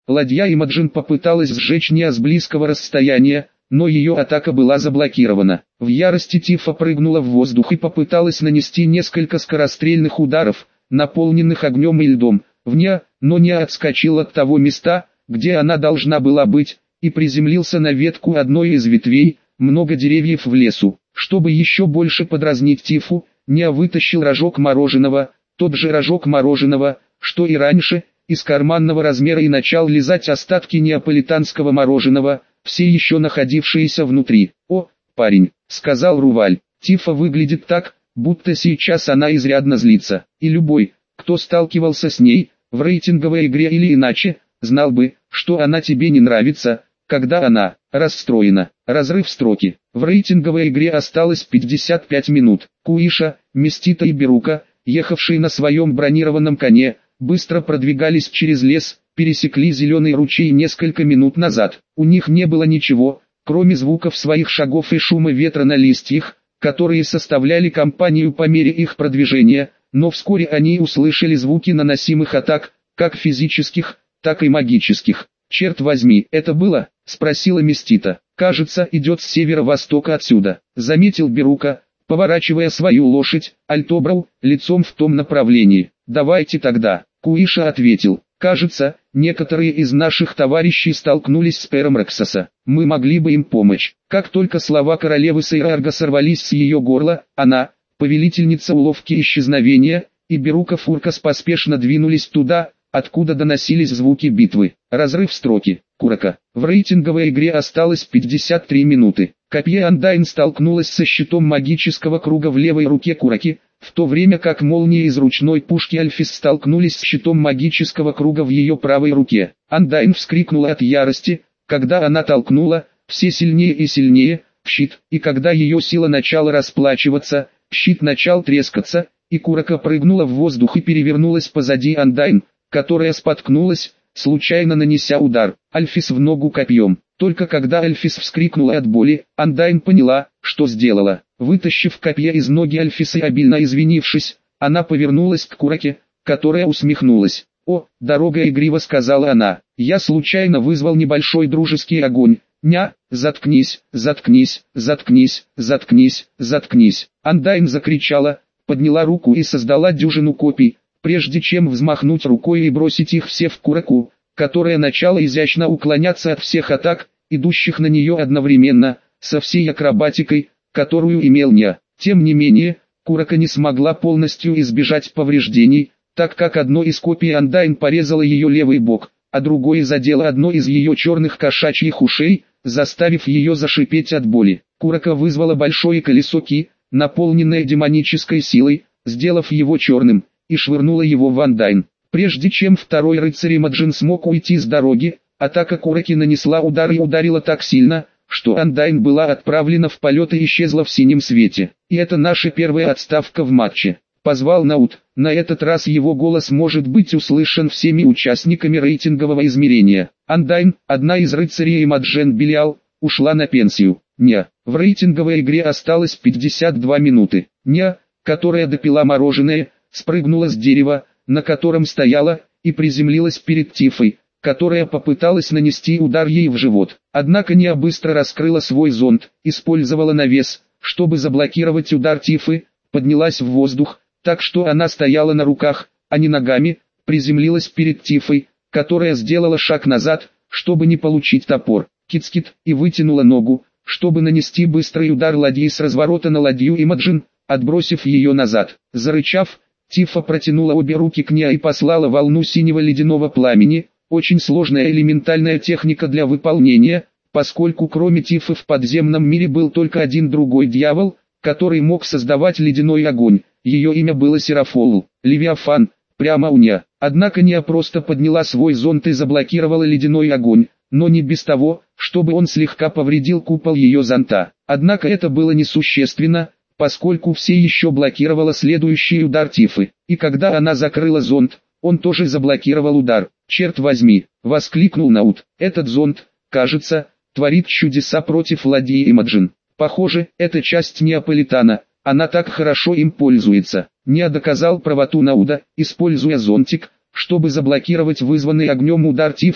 Ладья Имаджин попыталась сжечь Ниа с близкого расстояния, но ее атака была заблокирована. В ярости Тифа прыгнула в воздух и попыталась нанести несколько скорострельных ударов, наполненных огнем и льдом, в Ниа, но Ниа отскочил от того места, где она должна была быть, и приземлился на ветку одной из ветвей, много деревьев в лесу. Чтобы еще больше подразнить Тифу, Ниа вытащил рожок мороженого, тот же рожок мороженого, что и раньше, из карманного размера и начал лизать остатки неаполитанского мороженого, все еще находившиеся внутри. «О, парень», — сказал Руваль, — «Тифа выглядит так, будто сейчас она изрядно злится, и любой, кто сталкивался с ней, в рейтинговой игре или иначе, знал бы, что она тебе не нравится, когда она расстроена». Разрыв строки. В рейтинговой игре осталось 55 минут. Куиша, Местита и Берука, ехавшие на своем бронированном коне, быстро продвигались через лес, пересекли зеленый ручей несколько минут назад. У них не было ничего, кроме звуков своих шагов и шума ветра на листьях, которые составляли компанию по мере их продвижения, но вскоре они услышали звуки наносимых атак, как физических, так и магических. «Черт возьми, это было?» — спросила Местита. «Кажется, идет с северо-востока отсюда», — заметил Берука, поворачивая свою лошадь, Альтобрау, лицом в том направлении. «Давайте тогда», — Куиша ответил. «Кажется, некоторые из наших товарищей столкнулись с Пером Рексоса. Мы могли бы им помочь». Как только слова королевы Сейрарга сорвались с ее горла, она, повелительница уловки исчезновения, и Берука Фуркас поспешно двинулись туда, откуда доносились звуки битвы. Разрыв строки. Курака. В рейтинговой игре осталось 53 минуты. Копье Андайн столкнулось со щитом магического круга в левой руке Кураки, в то время как молнии из ручной пушки Альфис столкнулись с щитом магического круга в ее правой руке. Андайн вскрикнула от ярости, когда она толкнула, все сильнее и сильнее, в щит, и когда ее сила начала расплачиваться, щит начал трескаться, и Курака прыгнула в воздух и перевернулась позади Андайн, которая споткнулась, случайно нанеся удар Альфис в ногу копьем. Только когда Альфис вскрикнула от боли, Андайн поняла, что сделала. Вытащив копье из ноги Альфис и обильно извинившись, она повернулась к Кураке, которая усмехнулась. «О, дорога игриво», — сказала она, — «я случайно вызвал небольшой дружеский огонь. Ня, заткнись, заткнись, заткнись, заткнись, заткнись». Андайн закричала, подняла руку и создала дюжину копий, прежде чем взмахнуть рукой и бросить их все в Кураку, которая начала изящно уклоняться от всех атак, идущих на нее одновременно, со всей акробатикой, которую имел Ня. Тем не менее, Курака не смогла полностью избежать повреждений, так как одно из копий Андайн порезало ее левый бок, а другое задело одно из ее черных кошачьих ушей, заставив ее зашипеть от боли. Курака вызвала большое колесо Ки, наполненное демонической силой, сделав его черным, и швырнула его в Андайн. Прежде чем второй рыцарь Имаджин смог уйти с дороги, атака Кураки нанесла удар и ударила так сильно, что Андайн была отправлена в полет и исчезла в синем свете. «И это наша первая отставка в матче», — позвал Наут. На этот раз его голос может быть услышан всеми участниками рейтингового измерения. Андайн, одна из рыцарей Имаджин Белиал, ушла на пенсию. Ня. В рейтинговой игре осталось 52 минуты. Ня, которая допила мороженое, спрыгнула с дерева, на котором стояла, и приземлилась перед Тифой, которая попыталась нанести удар ей в живот. Однако Ниа быстро раскрыла свой зонт, использовала навес, чтобы заблокировать удар Тифы, поднялась в воздух, так что она стояла на руках, а не ногами, приземлилась перед Тифой, которая сделала шаг назад, чтобы не получить топор, кицкит, и вытянула ногу, чтобы нанести быстрый удар ладьи с разворота на ладью Имаджин, отбросив ее назад. Зарычав, Тифа протянула обе руки к Ниа и послала волну синего ледяного пламени, очень сложная элементальная техника для выполнения, поскольку кроме Тифы в подземном мире был только один другой дьявол, который мог создавать ледяной огонь. Ее имя было Серафоул, Левиафан, прямо у Ниа. Однако Ниа просто подняла свой зонт и заблокировала ледяной огонь, но не без того, чтобы он слегка повредил купол ее зонта. Однако это было несущественно, поскольку все еще блокировала следующий удар Тифы, и когда она закрыла зонт, он тоже заблокировал удар. «Черт возьми!» — воскликнул Наут. «Этот зонт, кажется, творит чудеса против ладьи Имаджин. Похоже, это часть Неаполитана, она так хорошо им пользуется». Ниа доказал правоту Науда, используя зонтик, чтобы заблокировать вызванный огнем удар Тифы,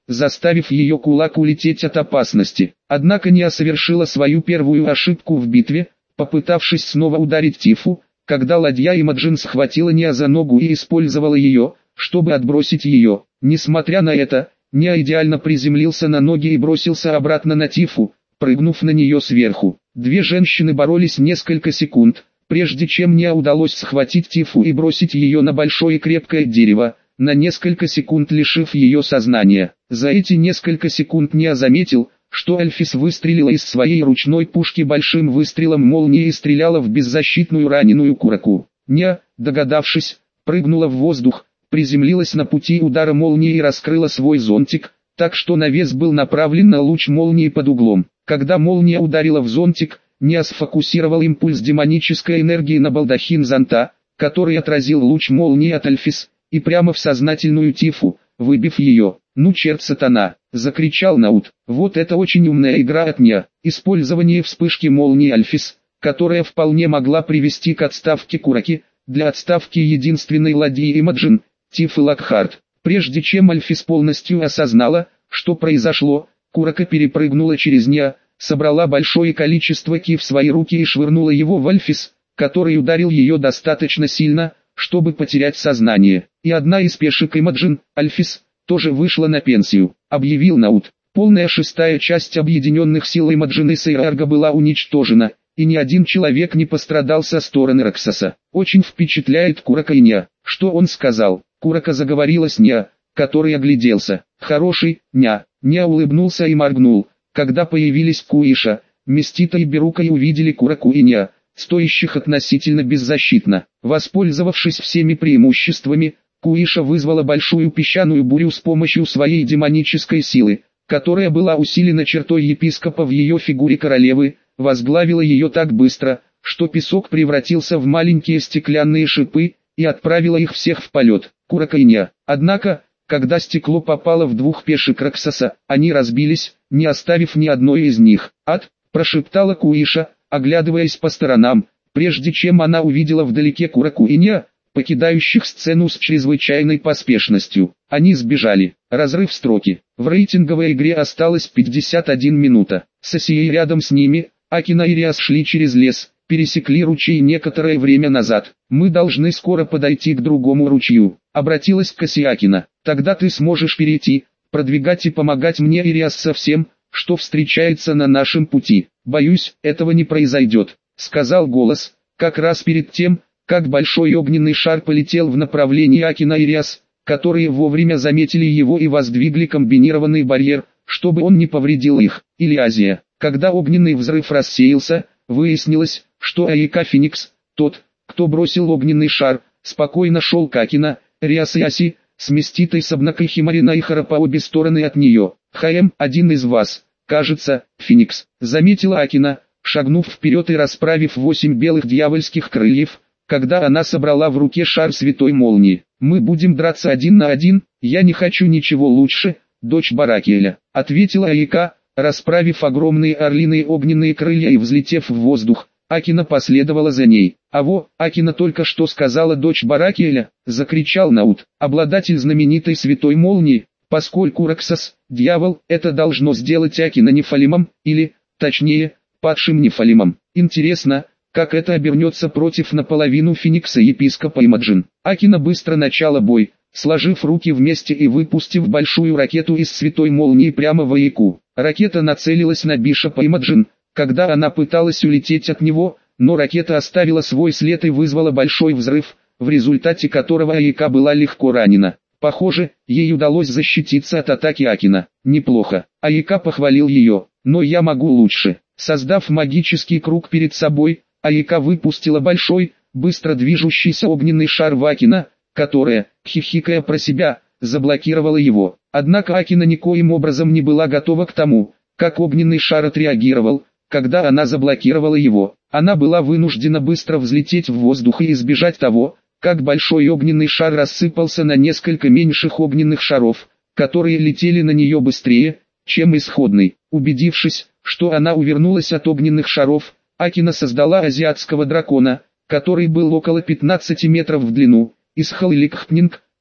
заставив ее кулак улететь от опасности. Однако Ния совершила свою первую ошибку в битве, попытавшись снова ударить Тифу, когда ладья Имаджин схватила Ния за ногу и использовала ее, чтобы отбросить ее. Несмотря на это, Ния идеально приземлился на ноги и бросился обратно на Тифу, прыгнув на нее сверху. Две женщины боролись несколько секунд, прежде чем Ния удалось схватить Тифу и бросить ее на большое и крепкое дерево, на несколько секунд лишив ее сознания. За эти несколько секунд Ния заметил, что Альфис выстрелила из своей ручной пушки большим выстрелом молнии и стреляла в беззащитную раненую Кураку. Ния, догадавшись, прыгнула в воздух, приземлилась на пути удара молнии и раскрыла свой зонтик, так что навес был направлен на луч молнии под углом. Когда молния ударила в зонтик, Ния сфокусировал импульс демонической энергии на балдахин зонта, который отразил луч молнии от Альфис, и прямо в сознательную Тифу, выбив ее. «Ну черт сатана!» — закричал Наут. «Вот это очень умная игра от Ния. Использование вспышки молнии Альфис, которая вполне могла привести к отставке Кураки, для отставки единственной ладьи Имаджин, Тифы Локхарт». Прежде чем Альфис полностью осознала, что произошло, Курака перепрыгнула через Ния, собрала большое количество ки в свои руки и швырнула его в Альфис, который ударил ее достаточно сильно, чтобы потерять сознание. И одна из пешек Имаджин, Альфис, тоже вышла на пенсию, объявил Наут. Полная шестая часть объединенных сил Имаджин и Сейрарга была уничтожена, и ни один человек не пострадал со стороны Раксаса. Очень впечатляет Курака и Ния. Что он сказал? Курака заговорила с Ния, который огляделся. Хороший, Ния. Ния улыбнулся и моргнул. Когда появились Куиша, Местита и Берука и увидели Кураку и Ния, стоящих относительно беззащитно. Воспользовавшись всеми преимуществами, Куиша вызвала большую песчаную бурю с помощью своей демонической силы, которая была усилена чертой епископа в ее фигуре королевы, возглавила ее так быстро, что песок превратился в маленькие стеклянные шипы, и отправила их всех в полет. Курака и Ния. Однако, когда стекло попало в двух пешек Раксаса, они разбились, не оставив ни одной из них. «Ад!» – прошептала Куиша, оглядываясь по сторонам, прежде чем она увидела вдалеке Кураку и Ния, покидающих сцену с чрезвычайной поспешностью. Они сбежали. Разрыв строки. В рейтинговой игре осталось 51 минута. Сосией рядом с ними, Акина и Риас шли через лес, пересекли ручей некоторое время назад. «Мы должны скоро подойти к другому ручью», — обратилась к Акина. «Тогда ты сможешь перейти, продвигать и помогать мне и Риас со всем, что встречается на нашем пути». «Боюсь, этого не произойдет», — сказал голос, как раз перед тем, как большой огненный шар полетел в направлении Акина и Риас, которые вовремя заметили его и воздвигли комбинированный барьер, чтобы он не повредил их. Или Азия. Когда огненный взрыв рассеялся, выяснилось, что Аика Феникс, тот, кто бросил огненный шар, спокойно шел к Акина, Риас и Аси, с Меститой Сабнакой Химарина и Хара по обе стороны от нее. «ХМ, один из вас, кажется, Феникс», заметила Акина, шагнув вперед и расправив 8 белых дьявольских крыльев, когда она собрала в руке шар святой молнии. «Мы будем драться 1 на 1, я не хочу ничего лучше, дочь Баракиэля», ответила Аика, расправив огромные орлиные огненные крылья и взлетев в воздух. Акина последовала за ней. «Аво, Акина только что сказала дочь Баракиэля», закричал Наут, обладатель знаменитой святой молнии, поскольку Раксас, дьявол, это должно сделать Акина Нефалимом, или, точнее, падшим Нефалимом. Интересно, как это обернется против наполовину Феникса епископа Имаджин. Акина быстро начала бой, сложив руки вместе и выпустив большую ракету из святой молнии прямо в Аику. Ракета нацелилась на бишопа Имаджин, когда она пыталась улететь от него, но ракета оставила свой след и вызвала большой взрыв, в результате которого Аика была легко ранена. Похоже, ей удалось защититься от атаки Акина. «Неплохо», Аика похвалил ее, «но я могу лучше». Создав магический круг перед собой, Аика выпустила большой, быстро движущийся огненный шар в Акина, которая, хихикая про себя, заблокировала его. Однако Акина никоим образом не была готова к тому, как огненный шар отреагировал, когда она заблокировала его. Она была вынуждена быстро взлететь в воздух и избежать того, как большой огненный шар рассыпался на несколько меньших огненных шаров, которые летели на нее быстрее, чем исходный. Убедившись, что она увернулась от огненных шаров, Акина создала азиатского дракона, который был около 15 метров в длину, из Халиликхпнинг,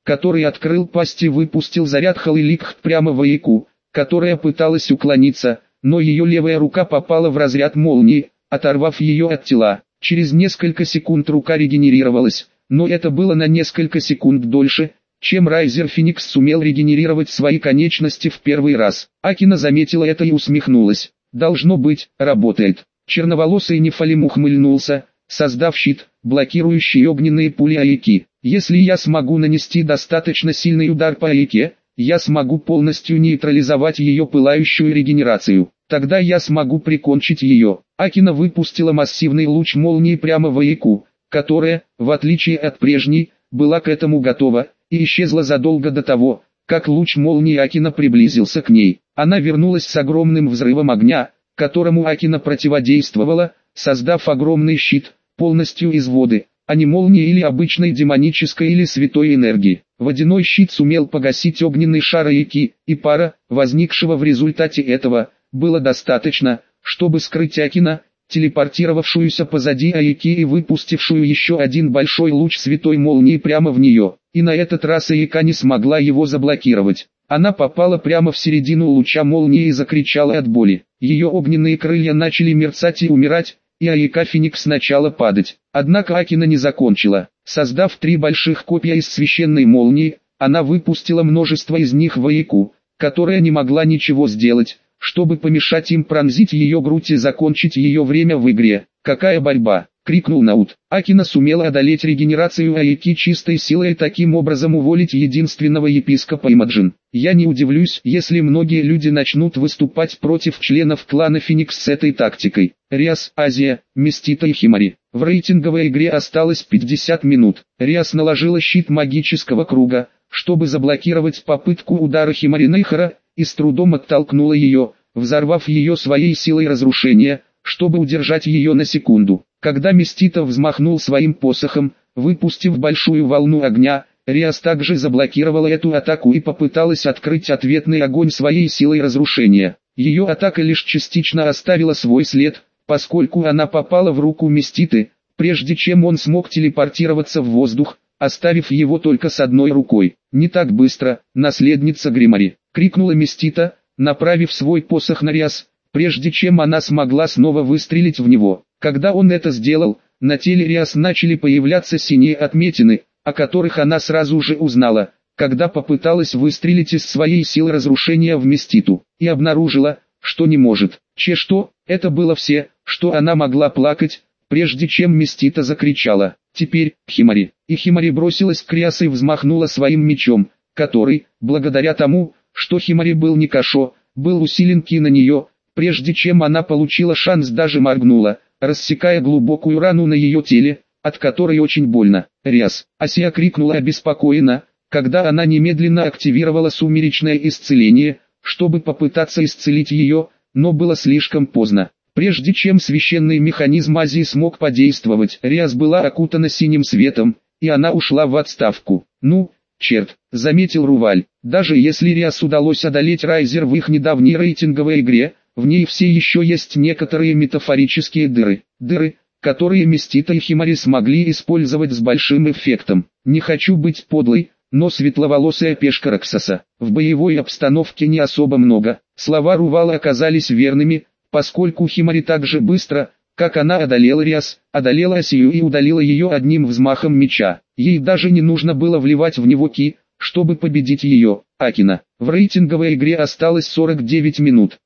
который открыл пасть и выпустил заряд Халиликх прямо в Аяку, которая пыталась уклониться, но ее левая рука попала в разряд молнии, оторвав ее от тела. Через несколько секунд рука регенерировалась, но это было на несколько секунд дольше, чем Райзер Феникс сумел регенерировать свои конечности в первый раз. Акина заметила это и усмехнулась. Должно быть, работает. Черноволосый Нефалим ухмыльнулся, создав щит, блокирующий огненные пули Аяки. Если я смогу нанести достаточно сильный удар по Аяке, я смогу полностью нейтрализовать ее пылающую регенерацию. Тогда я смогу прикончить ее. Акина выпустила массивный луч молнии прямо в Аяку, которая, в отличие от прежней, была к этому готова, и исчезла задолго до того, как луч молнии Акина приблизился к ней. Она вернулась с огромным взрывом огня, которому Акина противодействовала, создав огромный щит, полностью из воды, а не молнии или обычной демонической или святой энергии. Водяной щит сумел погасить огненный шар Аяки, и пара, возникшего в результате этого, было достаточно, чтобы скрыть Акина, телепортировавшуюся позади Аяки и выпустившую еще один большой луч святой молнии прямо в нее. И на этот раз Аяка не смогла его заблокировать. Она попала прямо в середину луча молнии и закричала от боли. Ее огненные крылья начали мерцать и умирать, и Аяка Феникс сначала падать. Однако Акина не закончила. Создав 3 больших копья из священной молнии, она выпустила множество из них в Аяку, которая не могла ничего сделать, чтобы помешать им пронзить ее грудь и закончить ее время в игре. «Какая борьба!» — крикнул Наут. Акина сумела одолеть регенерацию Аяки чистой силой и таким образом уволить единственного епископа Имаджин. Я не удивлюсь, если многие люди начнут выступать против членов клана Феникс с этой тактикой. Риас, Азия, Мистита и Химари. В рейтинговой игре осталось 50 минут. Риас наложила щит магического круга, чтобы заблокировать попытку удара Химари Нейхара, и с трудом оттолкнула ее, взорвав ее своей силой разрушения, чтобы удержать ее на секунду. Когда Мистита взмахнул своим посохом, выпустив большую волну огня, Риас также заблокировала эту атаку и попыталась открыть ответный огонь своей силой разрушения. Ее атака лишь частично оставила свой след, поскольку она попала в руку Миститы, прежде чем он смог телепортироваться в воздух, оставив его только с одной рукой. «Не так быстро, наследница Гримари!» — крикнула Мистита, направив свой посох на Риас, прежде чем она смогла снова выстрелить в него. Когда он это сделал, на теле Риас начали появляться синие отметины, о которых она сразу же узнала, когда попыталась выстрелить из своей силы разрушения в Миститу, и обнаружила, что не может. Что? Это было все, что она могла плакать, прежде чем Мистита закричала. «Теперь, Химари!» И Химари бросилась к Риас и взмахнула своим мечом, который, благодаря тому, что Химари был не Кашо, был усилен ки на нее, прежде чем она получила шанс даже моргнула, рассекая глубокую рану на ее теле, от которой очень больно. «Риас!» Асия крикнула обеспокоенно, когда она немедленно активировала сумеречное исцеление, чтобы попытаться исцелить ее, но было слишком поздно. Прежде чем священный механизм Азии смог подействовать, Риас была окутана синим светом, и она ушла в отставку. «Ну, черт», — заметил Руваль, даже если Риас удалось одолеть Райзер в их недавней рейтинговой игре, в ней все еще есть некоторые метафорические дыры. Дыры, которые Мистита и Химари смогли использовать с большим эффектом. «Не хочу быть подлой, но светловолосая пешка Раксаса. В боевой обстановке не особо много». Слова Рувала оказались верными, поскольку Химари так же быстро, как она одолела Риас, одолела Асию и удалила ее одним взмахом меча. Ей даже не нужно было вливать в него ки, чтобы победить ее. Акина. В рейтинговой игре осталось 49 минут.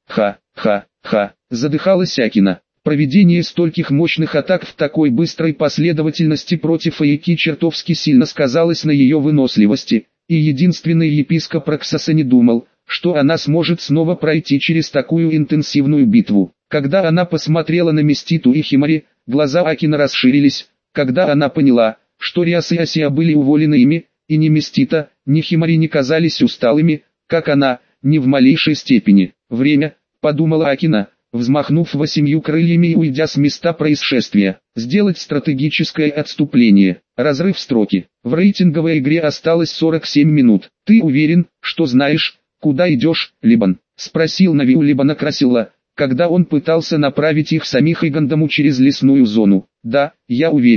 Ха, задыхалась Акина. Проведение стольких мощных атак в такой быстрой последовательности против Аяки чертовски сильно сказалось на ее выносливости, и единственный епископ Раксаса не думал, что она сможет снова пройти через такую интенсивную битву. Когда она посмотрела на Миститу и Химари, глаза Акина расширились, когда она поняла, что Риас и Асия были уволены ими, и ни Мистита, ни Химари не казались усталыми, как она, ни в малейшей степени. «Время», — подумала Акина, взмахнув 8 крыльями и уйдя с места происшествия, сделать стратегическое отступление. Разрыв строки. В рейтинговой игре осталось 47 минут. «Ты уверен, что знаешь, куда идешь, Либан?» — спросил Нави у Либана Красилла, когда он пытался направить их самих и Гандаму через лесную зону. «Да, я уверен», —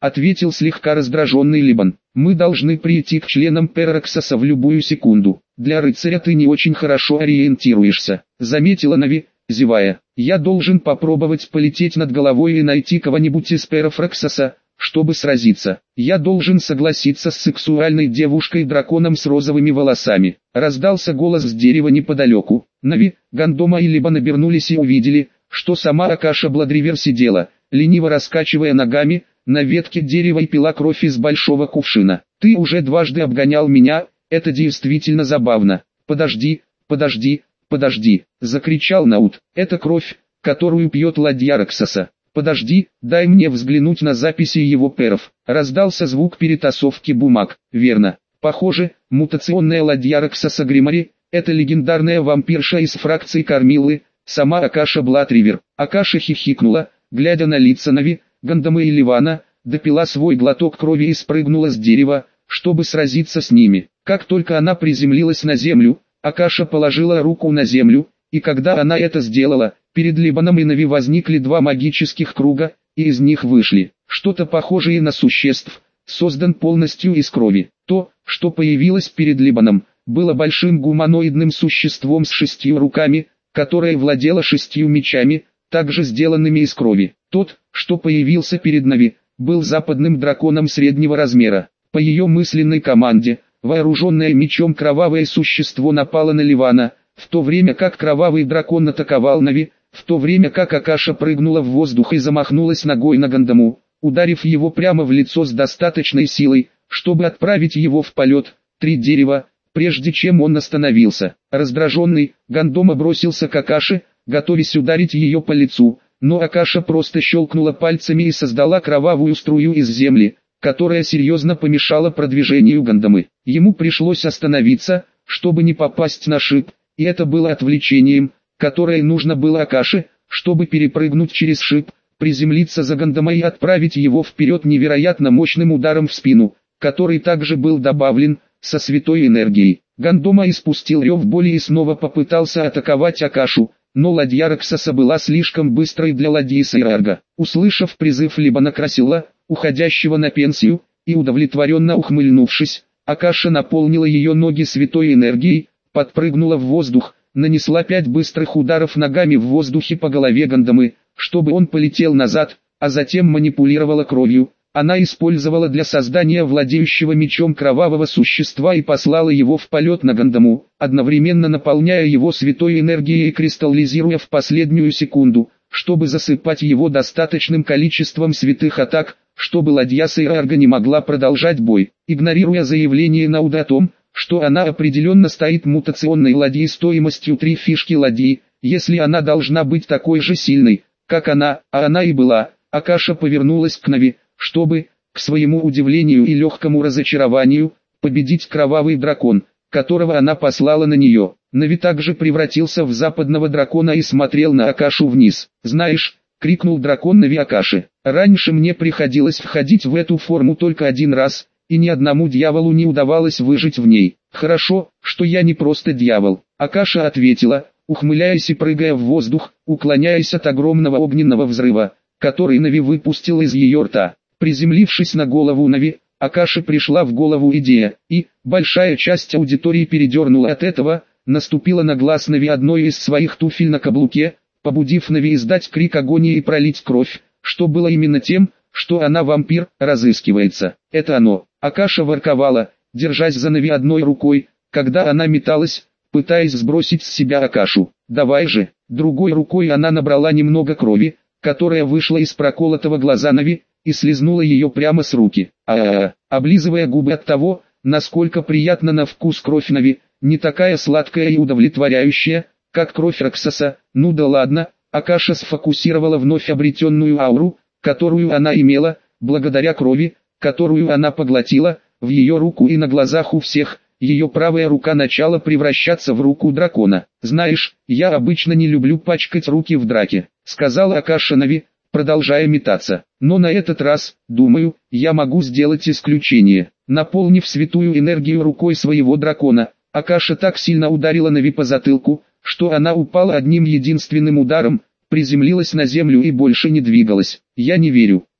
ответил слегка раздраженный Либан. Мы должны прийти к членам Перроксоса в любую секунду. Для рыцаря ты не очень хорошо ориентируешься, заметила Нави, зевая. Я должен попробовать полететь над головой и найти кого-нибудь из Перроксоса, чтобы сразиться. Я должен согласиться с сексуальной девушкой-драконом с розовыми волосами. Раздался голос с дерева неподалеку. Нави, Гандома и Либан обернулись и увидели, что сама Акаша Бладривер сидела, лениво раскачивая ногами, на ветке дерева и пила кровь из большого кувшина. Ты уже дважды обгонял меня, это действительно забавно. Подожди, подожди, подожди, закричал Наут. Это кровь, которую пьет ладья Роксоса. Подожди, дай мне взглянуть на записи его перов. Раздался звук перетасовки бумаг. Верно. Похоже, мутационная ладья Роксоса Гримари – это легендарная вампирша из фракции Кормилы, сама Акаша Бладривер. Акаша хихикнула, глядя на лица Нави, Гандамы и Ливана, допила свой глоток крови и спрыгнула с дерева, чтобы сразиться с ними. Как только она приземлилась на землю, Акаша положила руку на землю, и когда она это сделала, перед Либаном и Нави возникли два магических круга, и из них вышли что-то похожее на существ, создан полностью из крови. То, что появилось перед Либаном, было большим гуманоидным существом с 6 руками, которое владело 6 мечами, также сделанными из крови. Тот, что появился перед Нави, был западным драконом среднего размера. По ее мысленной команде, вооруженное мечом кровавое существо напало на Ливана, в то время как кровавый дракон атаковал Нави, в то время как Акаша прыгнула в воздух и замахнулась ногой на Гандаму, ударив его прямо в лицо с достаточной силой, чтобы отправить его в полет. 3 дерева, прежде чем он остановился. Раздраженный, Гандома бросился к Акаше, готовясь ударить ее по лицу, но Акаша просто щелкнула пальцами и создала кровавую струю из земли, которая серьезно помешала продвижению Гандамы. Ему пришлось остановиться, чтобы не попасть на шип, и это было отвлечением, которое нужно было Акаше, чтобы перепрыгнуть через шип, приземлиться за Гандамой и отправить его вперед невероятно мощным ударом в спину, который также был добавлен, со святой энергией. Гандома испустил рев боли и снова попытался атаковать Акашу, но ладья Роксоса была слишком быстрой для ладьи Сейрарга. Услышав призыв Либана Красила, уходящего на пенсию, и удовлетворенно ухмыльнувшись, Акаша наполнила ее ноги святой энергией, подпрыгнула в воздух, нанесла 5 быстрых ударов ногами в воздухе по голове Гандамы, чтобы он полетел назад, а затем манипулировала кровью. Она использовала для создания владеющего мечом кровавого существа и послала его в полет на Гандаму, одновременно наполняя его святой энергией и кристаллизируя в последнюю секунду, чтобы засыпать его достаточным количеством святых атак, чтобы ладья Сейрарга не могла продолжать бой. Игнорируя заявление Науда о том, что она определенно стоит мутационной ладьей стоимостью 3 фишки ладьи, если она должна быть такой же сильной, как она, а она и была, Акаша повернулась к Нави, чтобы, к своему удивлению и легкому разочарованию, победить кровавый дракон, которого она послала на нее. Нави также превратился в западного дракона и смотрел на Акашу вниз. «Знаешь», — крикнул дракон Нави Акаше, — «раньше мне приходилось входить в эту форму только 1 раз, и ни одному дьяволу не удавалось выжить в ней. Хорошо, что я не просто дьявол». Акаша ответила, ухмыляясь и прыгая в воздух, уклоняясь от огромного огненного взрыва, который Нави выпустил из ее рта. Приземлившись на голову Нави, Акаше пришла в голову идея, и большая часть аудитории передернула от этого, наступила на глаз Нави одной из своих туфель на каблуке, побудив Нави издать крик агонии и пролить кровь, что было именно тем, что она вампир, разыскивается. Это оно. Акаша ворковала, держась за Нави одной рукой, когда она металась, пытаясь сбросить с себя Акашу. «Давай же!» Другой рукой она набрала немного крови, которая вышла из проколотого глаза Нави, и слизнула ее прямо с руки. Облизывая губы от того, насколько приятна на вкус кровь Нави, не такая сладкая и удовлетворяющая, как кровь Роксоса. Ну да ладно, Акаша сфокусировала вновь обретенную ауру, которую она имела, благодаря крови, которую она поглотила, в ее руку, и на глазах у всех, ее правая рука начала превращаться в руку дракона. «Знаешь, я обычно не люблю пачкать руки в драке», — сказала Акаша Нави, продолжая метаться. «Но на этот раз, думаю, я могу сделать исключение». Наполнив святую энергию рукой своего дракона, Акаша так сильно ударила Нави по затылку, что она упала одним единственным ударом, приземлилась на землю и больше не двигалась. «Я не верю»,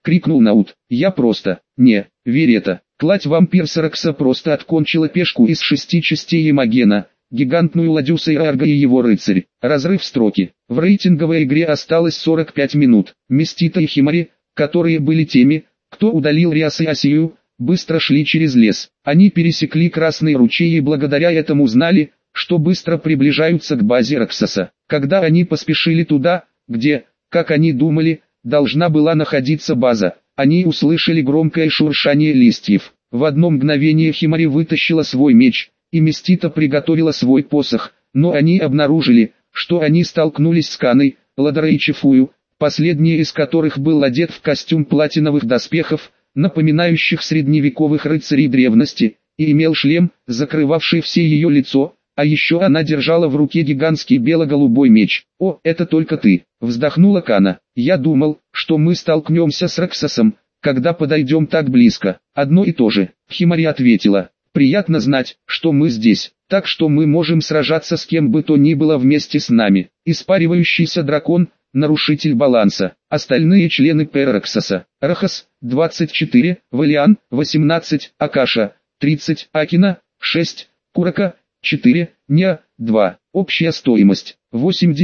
крикнул Наут. «Я просто... не, верь это. Кладь вампир Саракса просто откончила пешку из 6 частей Имагена, гигантную ладью Сейрарга и его рыцарь. Разрыв строки. В рейтинговой игре осталось 45 минут. Местита и Химари, которые были теми, кто удалил Риас и Асию, быстро шли через лес. Они пересекли Красный ручей и благодаря этому знали, что быстро приближаются к базе Роксоса. Когда они поспешили туда, где, как они думали, должна была находиться база, они услышали громкое шуршание листьев. В одно мгновение Химари вытащила свой меч, и Местита приготовила свой посох, но они обнаружили, что они столкнулись с Каной, Ладарой и Чифую, последний из которых был одет в костюм платиновых доспехов, напоминающих средневековых рыцарей древности, и имел шлем, закрывавший все ее лицо, а еще она держала в руке гигантский бело-голубой меч. «О, это только ты!» — вздохнула Кана. «Я думал, что мы столкнемся с Роксосом, когда подойдем так близко». «Одно и то же», — Химари ответила. «Приятно знать, что мы здесь, так что мы можем сражаться с кем бы то ни было вместе с нами». Испаривающийся дракон — нарушитель баланса. Остальные члены Перроксоса: Рахас — 24, Валиан — 18, Акаша — 30, Акина — 6, Курака — 4, Ня — 2. Общая стоимость —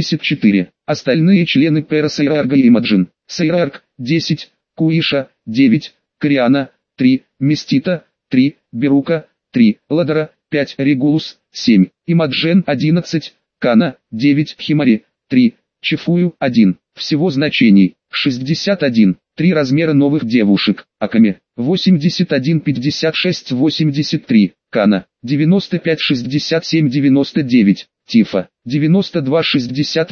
84. Остальные члены Пера Сейрарга и Имаджин: Сейрарг — 10, Куиша — 9, Кориана — 3, Местита — 3, Берука — 3, Ладара — 5, Регулус — 7, Имаджен — 11, Кана — 9, Химари — 3, Чифую — 1. Всего значений — 61. 3 размера новых девушек: Акаме — 81, 56, 83, Кана — 95, 67, 99, Тифа — 92, 60,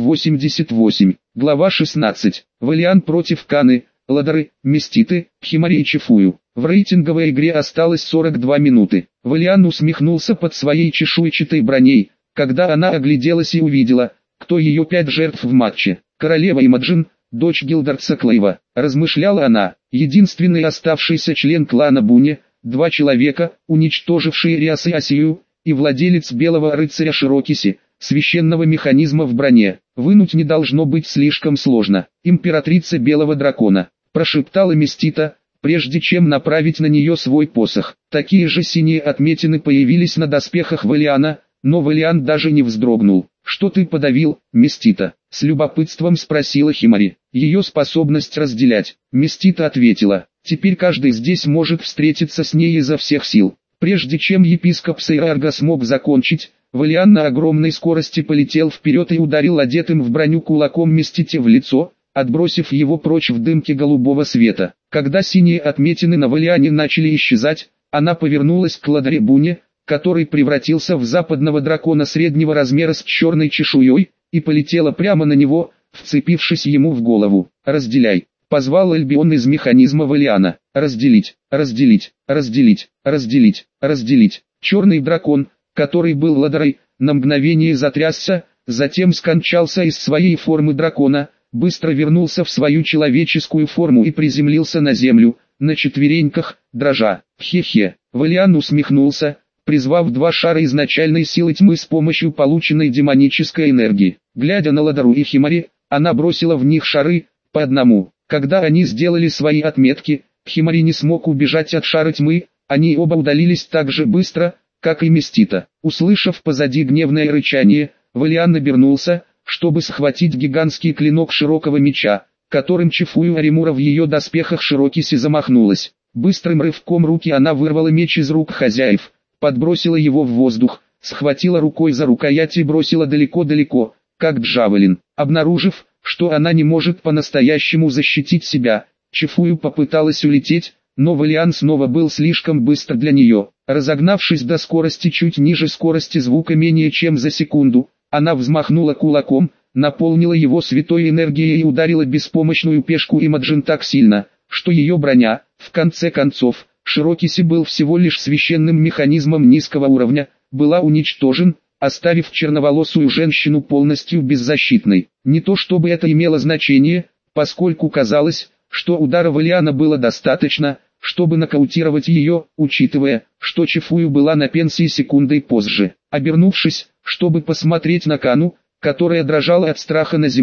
88. Глава 16. Валиан против Каны, Ладары, Меститы, Химари и Чифую. В рейтинговой игре осталось 42 минуты. Валиан усмехнулся под своей чешуйчатой броней, когда она огляделась и увидела, кто ее 5 жертв в матче. Королева Имаджин, дочь Гилдарца Клейва, размышляла она, единственный оставшийся член клана Буни, 2 человека, уничтожившие Риас и Асию, и владелец белого рыцаря Широкиси, священного механизма в броне. Вынуть не должно быть слишком сложно. Императрица белого дракона, прошептала Местита, прежде чем направить на нее свой посох. Такие же синие отметины появились на доспехах Валиана, но Валиан даже не вздрогнул. «Что ты подавил, Местита?» — с любопытством спросила Химари. «Ее способность разделять», — Местита ответила. «Теперь каждый здесь может встретиться с ней изо всех сил». Прежде чем епископ Сейрарга смог закончить, Валиан на огромной скорости полетел вперед и ударил одетым в броню кулаком Местите в лицо, отбросив его прочь в дымке голубого света. Когда синие отметины на Валиане начали исчезать, она повернулась к Ладаре Буне, который превратился в западного дракона среднего размера с черной чешуей, и полетела прямо на него, вцепившись ему в голову. «Разделяй», — позвал Альбион из механизма Валиана. «Разделить, разделить, разделить, разделить, разделить». Черный дракон, который был Ладарой, на мгновение затрясся, затем скончался из своей формы дракона, быстро вернулся в свою человеческую форму и приземлился на землю, на четвереньках, дрожа. «Хе-хе», — Валиан усмехнулся, призвав 2 шара изначальной силы тьмы с помощью полученной демонической энергии. Глядя на Ладару и Химари, она бросила в них шары, по одному. Когда они сделали свои отметки, Химари не смог убежать от шара тьмы, они оба удалились так же быстро, как и Местита. Услышав позади гневное рычание, Валиан обернулся, чтобы схватить гигантский клинок широкого меча, которым Чифую Аримура в ее доспехах Широкиси замахнулась. Быстрым рывком руки она вырвала меч из рук хозяев, подбросила его в воздух, схватила рукой за рукоять и бросила далеко-далеко, как джавелин. Обнаружив, что она не может по-настоящему защитить себя, Чифую попыталась улететь, но Валиан снова был слишком быстр для нее. Разогнавшись до скорости чуть ниже скорости звука менее чем за секунду, она взмахнула кулаком, наполнила его святой энергией и ударила беспомощную пешку Имаджин так сильно, что ее броня, в конце концов, Широкиси был всего лишь священным механизмом низкого уровня, была уничтожен, оставив черноволосую женщину полностью беззащитной. Не то чтобы это имело значение, поскольку казалось, что удара Валиана было достаточно, чтобы нокаутировать ее, учитывая, что Чифую была на пенсии секундой позже. Обернувшись, чтобы посмотреть на Кану, которая дрожала от страха на земле,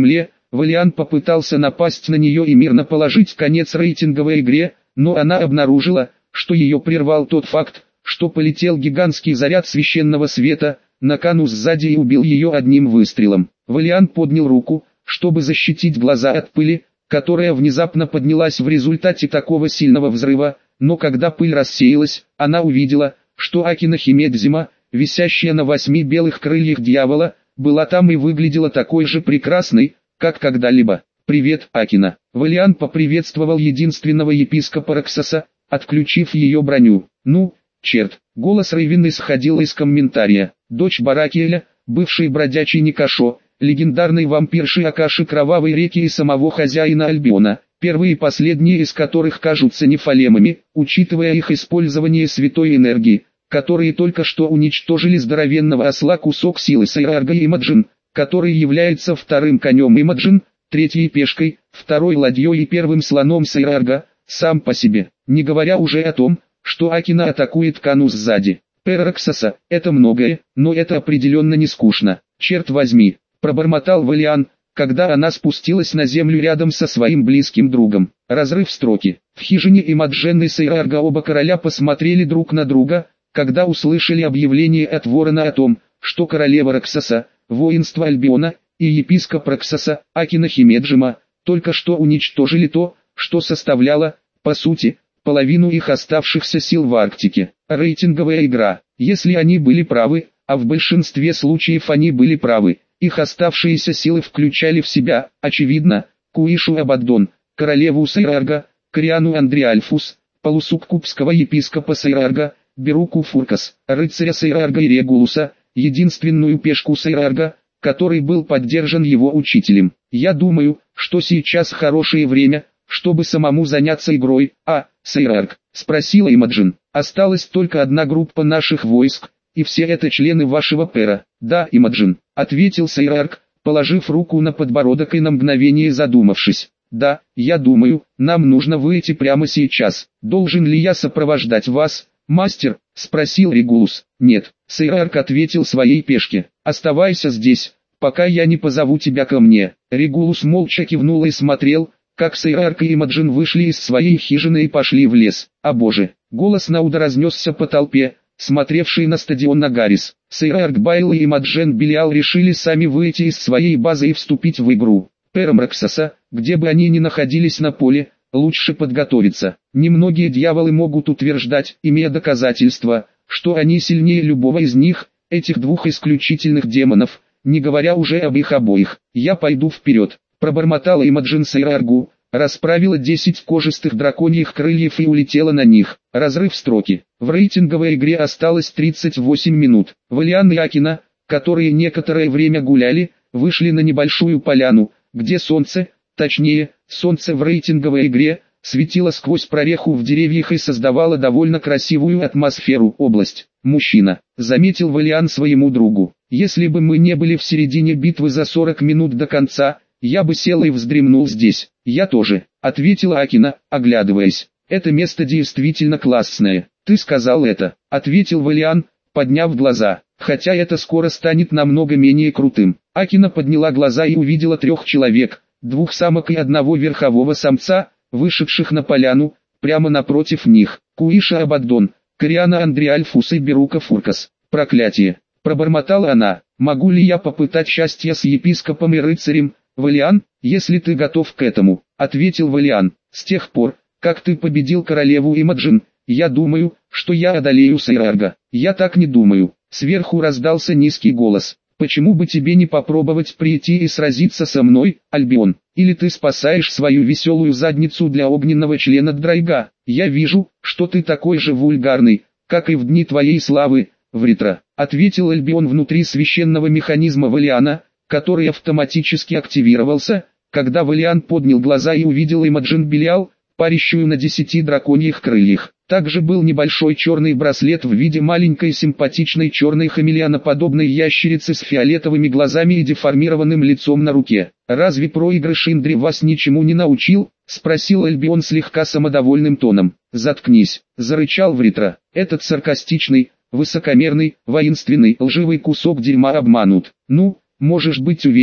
Валиан попытался напасть на нее и мирно положить конец рейтинговой игре, но она обнаружила, что ее прервал тот факт, что полетел гигантский заряд священного света на Кану сзади и убил ее одним выстрелом. Валиан поднял руку, чтобы защитить глаза от пыли, которая внезапно поднялась в результате такого сильного взрыва, но когда пыль рассеялась, она увидела, что Акина Химедзима, висящая на 8 белых крыльях дьявола, была там и выглядела такой же прекрасной, как когда-либо. «Привет, Акина!» Валиан поприветствовал единственного епископа Роксоса, отключив ее броню. «Ну, черт!» Голос Рейвен исходил из комментария. Дочь Баракиэля, бывший бродячий Никашо, легендарной вампирши Акаши Кровавой реки и самого хозяина Альбиона, первые и последние из которых кажутся нефалемами, учитывая их использование святой энергии, которые только что уничтожили здоровенного осла кусок силы Сейрарга Имаджин, который является вторым конем Имаджин, третьей пешкой, второй ладьей и первым слоном Сейрарга, сам по себе, не говоря уже о том, что Акина атакует Кану сзади. Перроксоса, это многое, но это определенно не скучно. Черт возьми, пробормотал Валиан, когда она спустилась на землю рядом со своим близким другом. Разрыв строки. В хижине Имаджен и Сейрарга оба короля посмотрели друг на друга, когда услышали объявление от Ворона о том, что королева Роксоса, воинство Альбиона, и епископ Роксоса, Акина Химеджима, только что уничтожили то, что составляло, по сути, половину их оставшихся сил в Арктике. Рейтинговая игра. Если они были правы, а в большинстве случаев они были правы, их оставшиеся силы включали в себя, очевидно, Куишу Абаддон, королеву Сейрарга, Криану Андриальфус, полусуккубского епископа Сейрарга, Беруку Фуркас, рыцаря Сейрарга и Регулуса, единственную пешку Сейрарга, который был поддержан его учителем. Я думаю, что сейчас хорошее время, чтобы самому заняться игрой. Сейрарг, спросила Имаджин, осталась только одна группа наших войск, и все это члены вашего пэра. Да, Имаджин, ответил Сейрарг, положив руку на подбородок и на мгновение задумавшись. Да, я думаю, нам нужно выйти прямо сейчас. Должен ли я сопровождать вас, мастер? Спросил Регулус. Нет, Сейрарг ответил своей пешке. Оставайся здесь, пока я не позову тебя ко мне. Регулус молча кивнул и смотрел, как Сейрарг и Имаджин вышли из своей хижины и пошли в лес. О боже! Голос Науда разнесся по толпе, смотревшей на стадион Нагарис. Сейрарг Байл и Имаджен Белиал решили сами выйти из своей базы и вступить в игру. Пэрам Роксоса, где бы они ни находились на поле, лучше подготовиться. Немногие дьяволы могут утверждать, имея доказательства, что они сильнее любого из них, этих двух исключительных демонов, не говоря уже об их обоих. Я пойду вперед. Пробормотала Имаджин Сейраргу, расправила 10 кожистых драконьих крыльев и улетела на них. Разрыв строки. В рейтинговой игре осталось 38 минут. Валиан и Акина, которые некоторое время гуляли, вышли на небольшую поляну, где солнце, точнее, солнце в рейтинговой игре, светило сквозь прореху в деревьях и создавало довольно красивую атмосферу. Область. Мужчина, заметил Валиан своему другу. Если бы мы не были в середине битвы за 40 минут до конца, я бы сел и вздремнул здесь. Я тоже, ответила Акина, оглядываясь. Это место действительно классное. Ты сказал это, ответил Валиан, подняв глаза. Хотя это скоро станет намного менее крутым. Акина подняла глаза и увидела 3 человек, 2 самок и 1 верхового самца, вышедших на поляну, прямо напротив них. Куиша Абаддон, Криана Андриальфус и Берука Фуркас. Проклятие! Пробормотала она. Могу ли я попытать счастья с епископом и рыцарем? Валиан, если ты готов к этому, ответил Валиан. С тех пор, как ты победил королеву Имаджин, я думаю, что я одолею Сейрарга. Я так не думаю. Сверху раздался низкий голос. Почему бы тебе не попробовать прийти и сразиться со мной, Альбион? Или ты спасаешь свою веселую задницу для огненного члена Драйга? Я вижу, что ты такой же вульгарный, как и в дни твоей славы, Вритра, ответил Альбион внутри священного механизма Валиана, который автоматически активировался, когда Валиан поднял глаза и увидел Имаджин Белиал, парящую на 10 драконьих крыльях. Также был небольшой черный браслет в виде маленькой симпатичной черной хамелеоноподобной ящерицы с фиолетовыми глазами и деформированным лицом на руке. «Разве проигрыш Индри вас ничему не научил?» — спросил Альбион слегка самодовольным тоном. «Заткнись», — зарычал Вритра. «Этот саркастичный, высокомерный, воинственный, лживый кусок дерьма обманут. Ну, можешь быть уверен,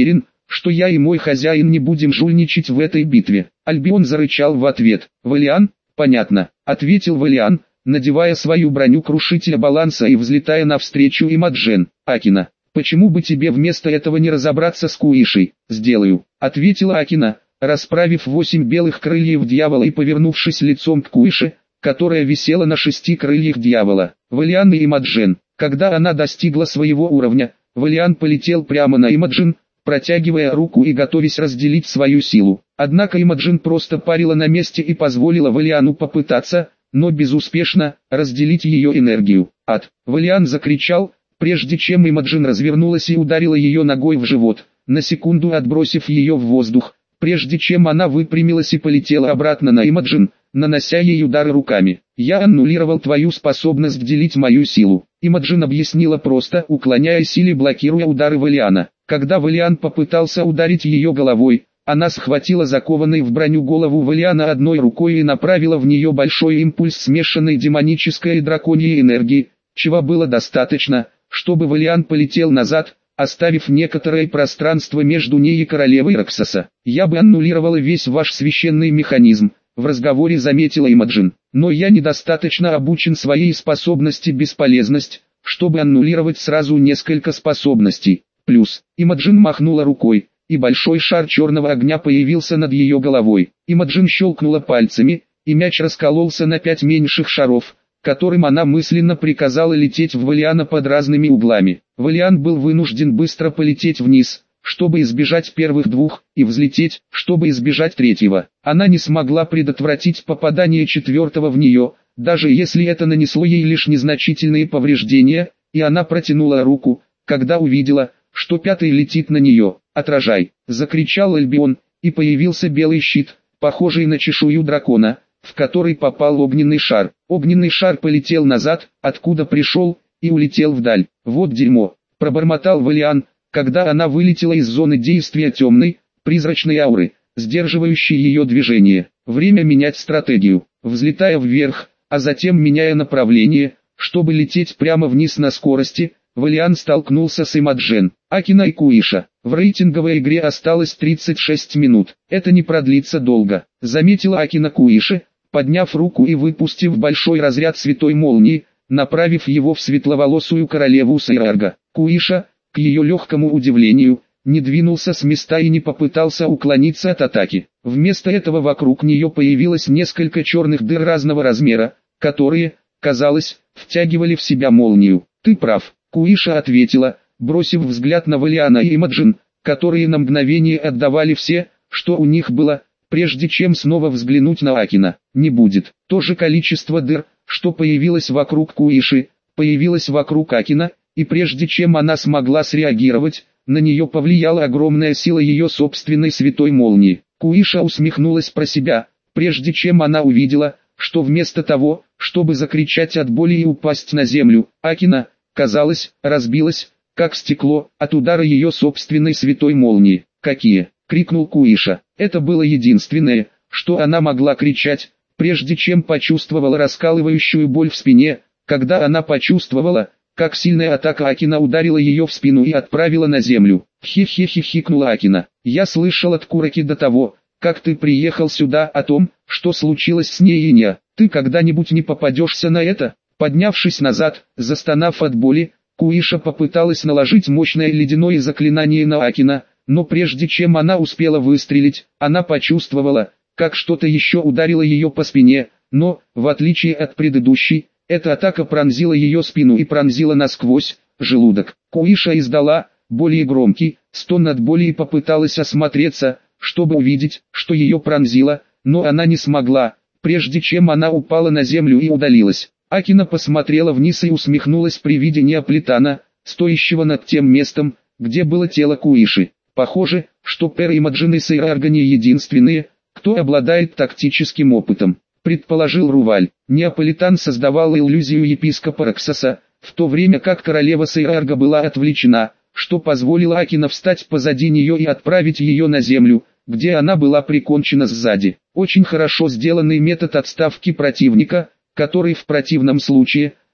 что я и мой хозяин не будем жульничать в этой битве. Альбион зарычал в ответ. Валиан, понятно, ответил Валиан, надевая свою броню крушителя баланса и взлетая навстречу Имаджен. Акина, почему бы тебе вместо этого не разобраться с Куишей? Сделаю, ответила Акина, расправив 8 белых крыльев дьявола и повернувшись лицом к Куише, которая висела на 6 крыльях дьявола. Валиан и Имаджен. Когда она достигла своего уровня, Валиан полетел прямо на Имаджен, протягивая руку и готовясь разделить свою силу. Однако Имаджен просто парила на месте и позволила Валиану попытаться, но безуспешно, разделить ее энергию. Валиан закричал, прежде чем Имаджен развернулась и ударила ее ногой в живот, на секунду отбросив ее в воздух, прежде чем она выпрямилась и полетела обратно на Имаджен, нанося ей удары руками. «Я аннулировал твою способность делить мою силу», Имаджен объяснила просто, уклоняясь или блокируя удары Валиана. Когда Валиан попытался ударить ее головой, она схватила закованной в броню голову Валиана одной рукой и направила в нее большой импульс смешанной демонической и драконьей энергии, чего было достаточно, чтобы Валиан полетел назад, оставив некоторое пространство между ней и королевой Роксоса. «Я бы аннулировала весь ваш священный механизм», в разговоре заметила Имаджен, «но я недостаточно обучен своей способности бесполезность, чтобы аннулировать сразу несколько способностей. Плюс». Имаджен махнула рукой, и большой шар черного огня появился над ее головой. Имаджен щелкнула пальцами, и мяч раскололся на 5 меньших шаров, которым она мысленно приказала лететь в Валиана под разными углами. Валиан был вынужден быстро полететь вниз, чтобы избежать первых 2, и взлететь, чтобы избежать 3-го. Она не смогла предотвратить попадание 4-го в нее, даже если это нанесло ей лишь незначительные повреждения, и она протянула руку, когда увидела, что 5-й летит на нее. «Отражай!» — закричал Альбион, и появился белый щит, похожий на чешую дракона, в который попал огненный шар. Огненный шар полетел назад, откуда пришел, и улетел вдаль. «Вот дерьмо!» — пробормотал Валиан, когда она вылетела из зоны действия темной, призрачной ауры, сдерживающей ее движение. Время менять стратегию, взлетая вверх, а затем меняя направление, чтобы лететь прямо вниз на скорости. Валиан столкнулся с Имаджен, Акина и Куиша. В рейтинговой игре осталось 36 минут. Это не продлится долго, заметила Акина Куиши, подняв руку и выпустив большой разряд святой молнии, направив его в светловолосую королеву Сейрарга. Куиша, к ее легкому удивлению, не двинулся с места и не попытался уклониться от атаки. Вместо этого вокруг нее появилось несколько черных дыр разного размера, которые, казалось, втягивали в себя молнию. «Ты прав», Куиша ответила, бросив взгляд на Валиана и Имаджен, которые на мгновение отдавали все, что у них было, прежде чем снова взглянуть на Акина. «Не будет». То же количество дыр, что появилось вокруг Куиши, появилось вокруг Акина, и прежде чем она смогла среагировать, на нее повлияла огромная сила ее собственной святой молнии. Куиша усмехнулась про себя, прежде чем она увидела, что вместо того, чтобы закричать от боли и упасть на землю, Акина, казалось, разбилась, как стекло, от удара ее собственной святой молнии. «Какие?» — крикнул Куиша. Это было единственное, что она могла кричать, прежде чем почувствовала раскалывающую боль в спине, когда она почувствовала, как сильная атака Акина ударила ее в спину и отправила на землю. «Хе-хе-хе-хикнула Акина. Я слышал от Кураки до того, как ты приехал сюда, о том, что случилось с ней и не. Ты когда-нибудь не попадешься на это?» Поднявшись назад, застонав от боли, Куиша попыталась наложить мощное ледяное заклинание на Акина, но прежде чем она успела выстрелить, она почувствовала, как что-то еще ударило ее по спине, но, в отличие от предыдущей, эта атака пронзила ее спину и пронзила насквозь желудок. Куиша издала более громкий стон от боли и попыталась осмотреться, чтобы увидеть, что ее пронзило, но она не смогла, прежде чем она упала на землю и удалилась. Акина посмотрела вниз и усмехнулась при виде Неаполитана, стоящего над тем местом, где было тело Куиши. Похоже, что Пер и Имаджен и Сейрарга не единственные, кто обладает тактическим опытом, предположил Руваль. Неаполитан создавал иллюзию епископа Роксоса, в то время как королева Сейрарга была отвлечена, что позволило Акина встать позади нее и отправить ее на землю, где она была прикончена сзади. Очень хорошо сделанный метод отставки противника, который в противном случае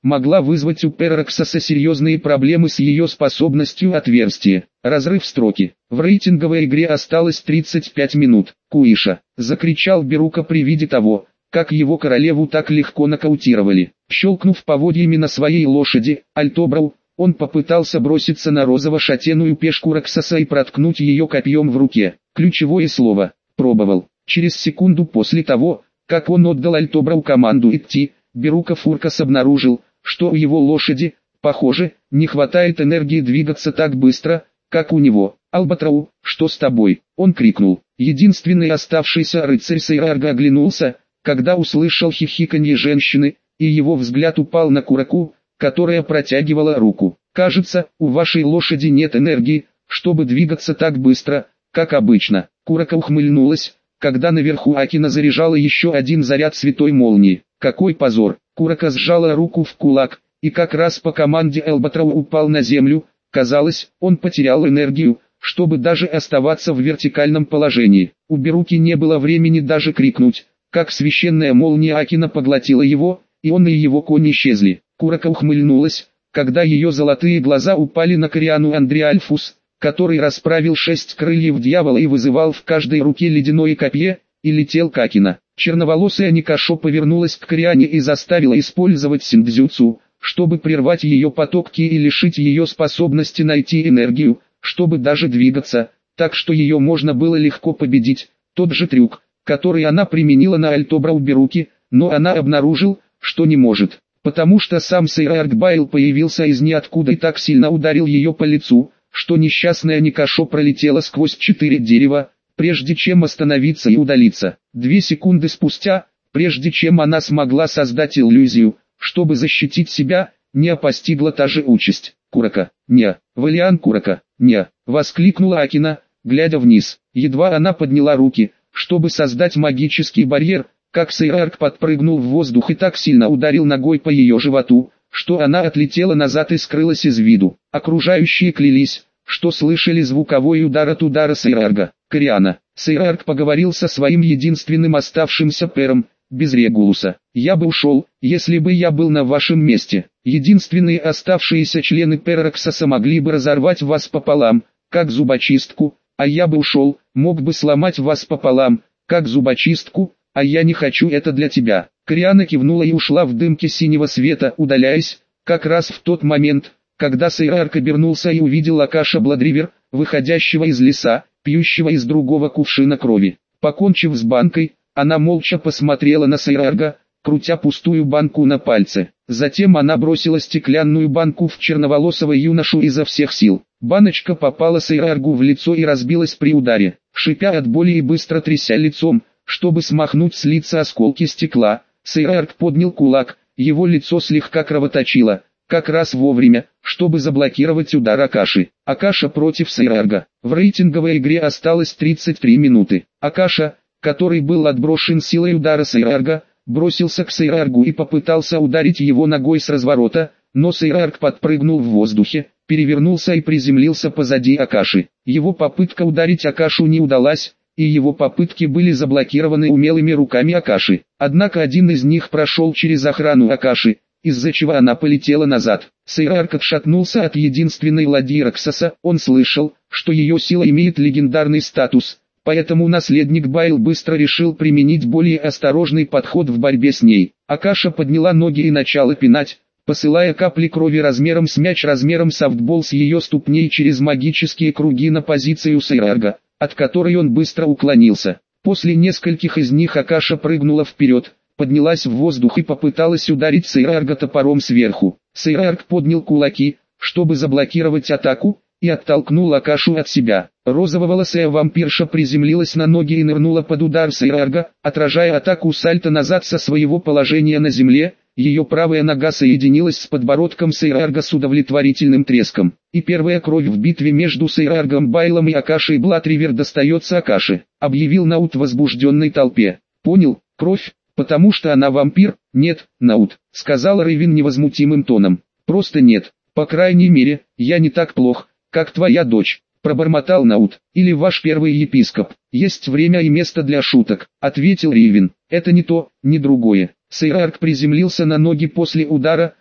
могла вызвать у Перроксаса серьезные проблемы с ее способностью отверстия. Разрыв строки. В рейтинговой игре осталось 35 минут. «Куиша!» — закричал Берука при виде того, как его королеву так легко нокаутировали. Щелкнув поводьями на своей лошади, Альтоброу, он попытался броситься на розово-шатеную пешку Роксаса и проткнуть ее копьем в руке. Ключевое слово «пробовал». Через секунду после того, как он отдал Альтоброу команду идти, Берука Фуркас обнаружил, что у его лошади, похоже, не хватает энергии двигаться так быстро, как у него. «Албатроу, что с тобой?» — он крикнул. Единственный оставшийся рыцарь Сейрарга оглянулся, когда услышал хихиканье женщины, и его взгляд упал на Кураку, которая протягивала руку. «Кажется, у вашей лошади нет энергии, чтобы двигаться так быстро, как обычно». Курака ухмыльнулась, когда наверху Акина заряжала еще один заряд святой молнии. «Какой позор!» Курака сжала руку в кулак, и как раз по команде Элбатроу упал на землю. Казалось, он потерял энергию, чтобы даже оставаться в вертикальном положении. У Беруки не было времени даже крикнуть, как священная молния Акина поглотила его, и он и его конь исчезли. Курака ухмыльнулась, когда ее золотые глаза упали на Кориану Андриальфус, который расправил 6 крыльев дьявола и вызывал в каждой руке ледяное копье, и летел к Акина. Черноволосая Никашо повернулась к Кориане и заставила использовать синдзюцу, чтобы прервать ее поток ки и лишить ее способности найти энергию, чтобы даже двигаться, так что ее можно было легко победить. Тот же трюк, который она применила на Альтоброу Беруки, но она обнаружил, что не может, потому что сам Сейрарг Байл появился из ниоткуда и так сильно ударил ее по лицу, что несчастная Никашо пролетела сквозь 4 дерева, прежде чем остановиться и удалиться. 2 секунды спустя, прежде чем она смогла создать иллюзию, чтобы защитить себя, не постигла та же участь. «Курака, не, Валиан Курака, не!» — воскликнула Акина, глядя вниз. Едва она подняла руки, чтобы создать магический барьер, как Сейрарг подпрыгнул в воздух и так сильно ударил ногой по ее животу, что она отлетела назад и скрылась из виду. Окружающие клялись, что слышали звуковой удар от удара Сейрарга. «Кориана!» Сейрарг поговорил со своим единственным оставшимся пером, без Регулуса. «Я бы ушел, если бы я был на вашем месте. Единственные оставшиеся члены Перроксаса могли бы разорвать вас пополам, как зубочистку, а я бы ушел, мог бы сломать вас пополам, как зубочистку, а я не хочу это для тебя». Кориана кивнула и ушла в дымке синего света, удаляясь, как раз в тот момент, когда Сейрарг обернулся и увидел Акаша Бладривер, выходящего из леса, пьющего из другого кувшина крови. Покончив с банкой, она молча посмотрела на Сейрарга, крутя пустую банку на пальце. Затем она бросила стеклянную банку в черноволосого юношу изо всех сил. Баночка попала Сейраргу в лицо и разбилась при ударе. Шипя от боли и быстро тряся лицом, чтобы смахнуть с лица осколки стекла, Сейрарг поднял кулак, его лицо слегка кровоточило, как раз вовремя, чтобы заблокировать удар Акаши. Акаша против Сейрарга. В рейтинговой игре осталось 33 минуты. Акаша, который был отброшен силой удара Сейрарга, бросился к Сейраргу и попытался ударить его ногой с разворота, но Сейрарг подпрыгнул в воздухе, перевернулся и приземлился позади Акаши. Его попытка ударить Акашу не удалась, и его попытки были заблокированы умелыми руками Акаши. Однако один из них прошел через охрану Акаши, из-за чего она полетела назад. Сейрарг отшатнулся от единственной ладьи Роксаса. Он слышал, что ее сила имеет легендарный статус, поэтому наследник Байл быстро решил применить более осторожный подход в борьбе с ней. Акаша подняла ноги и начала пинать, посылая капли крови размером с мяч размером софтбол с ее ступней через магические круги на позицию Сейрарга, от которой он быстро уклонился. После нескольких из них Акаша прыгнула вперед, поднялась в воздух и попыталась ударить Сейрарга топором сверху. Сейрарг поднял кулаки, чтобы заблокировать атаку, и оттолкнул Акашу от себя. Розововолосая вампирша приземлилась на ноги и нырнула под удар Сейрарга, отражая атаку сальто назад со своего положения на земле. Ее правая нога соединилась с подбородком Сейрарга с удовлетворительным треском. И первая кровь в битве между Сейраргом Байлом и Акашей Бладривер достается Акаше, объявил Наут возбужденной толпе. «Понял, кровь, потому что она вампир?» «Нет, Наут», сказал Рейвен невозмутимым тоном. «Просто нет, по крайней мере, я не так плох, как твоя дочь», пробормотал Наут. «Или ваш первый епископ». «Есть время и место для шуток», ответил Рейвен. «Это не то, ни другое». Сейрарг приземлился на ноги после удара,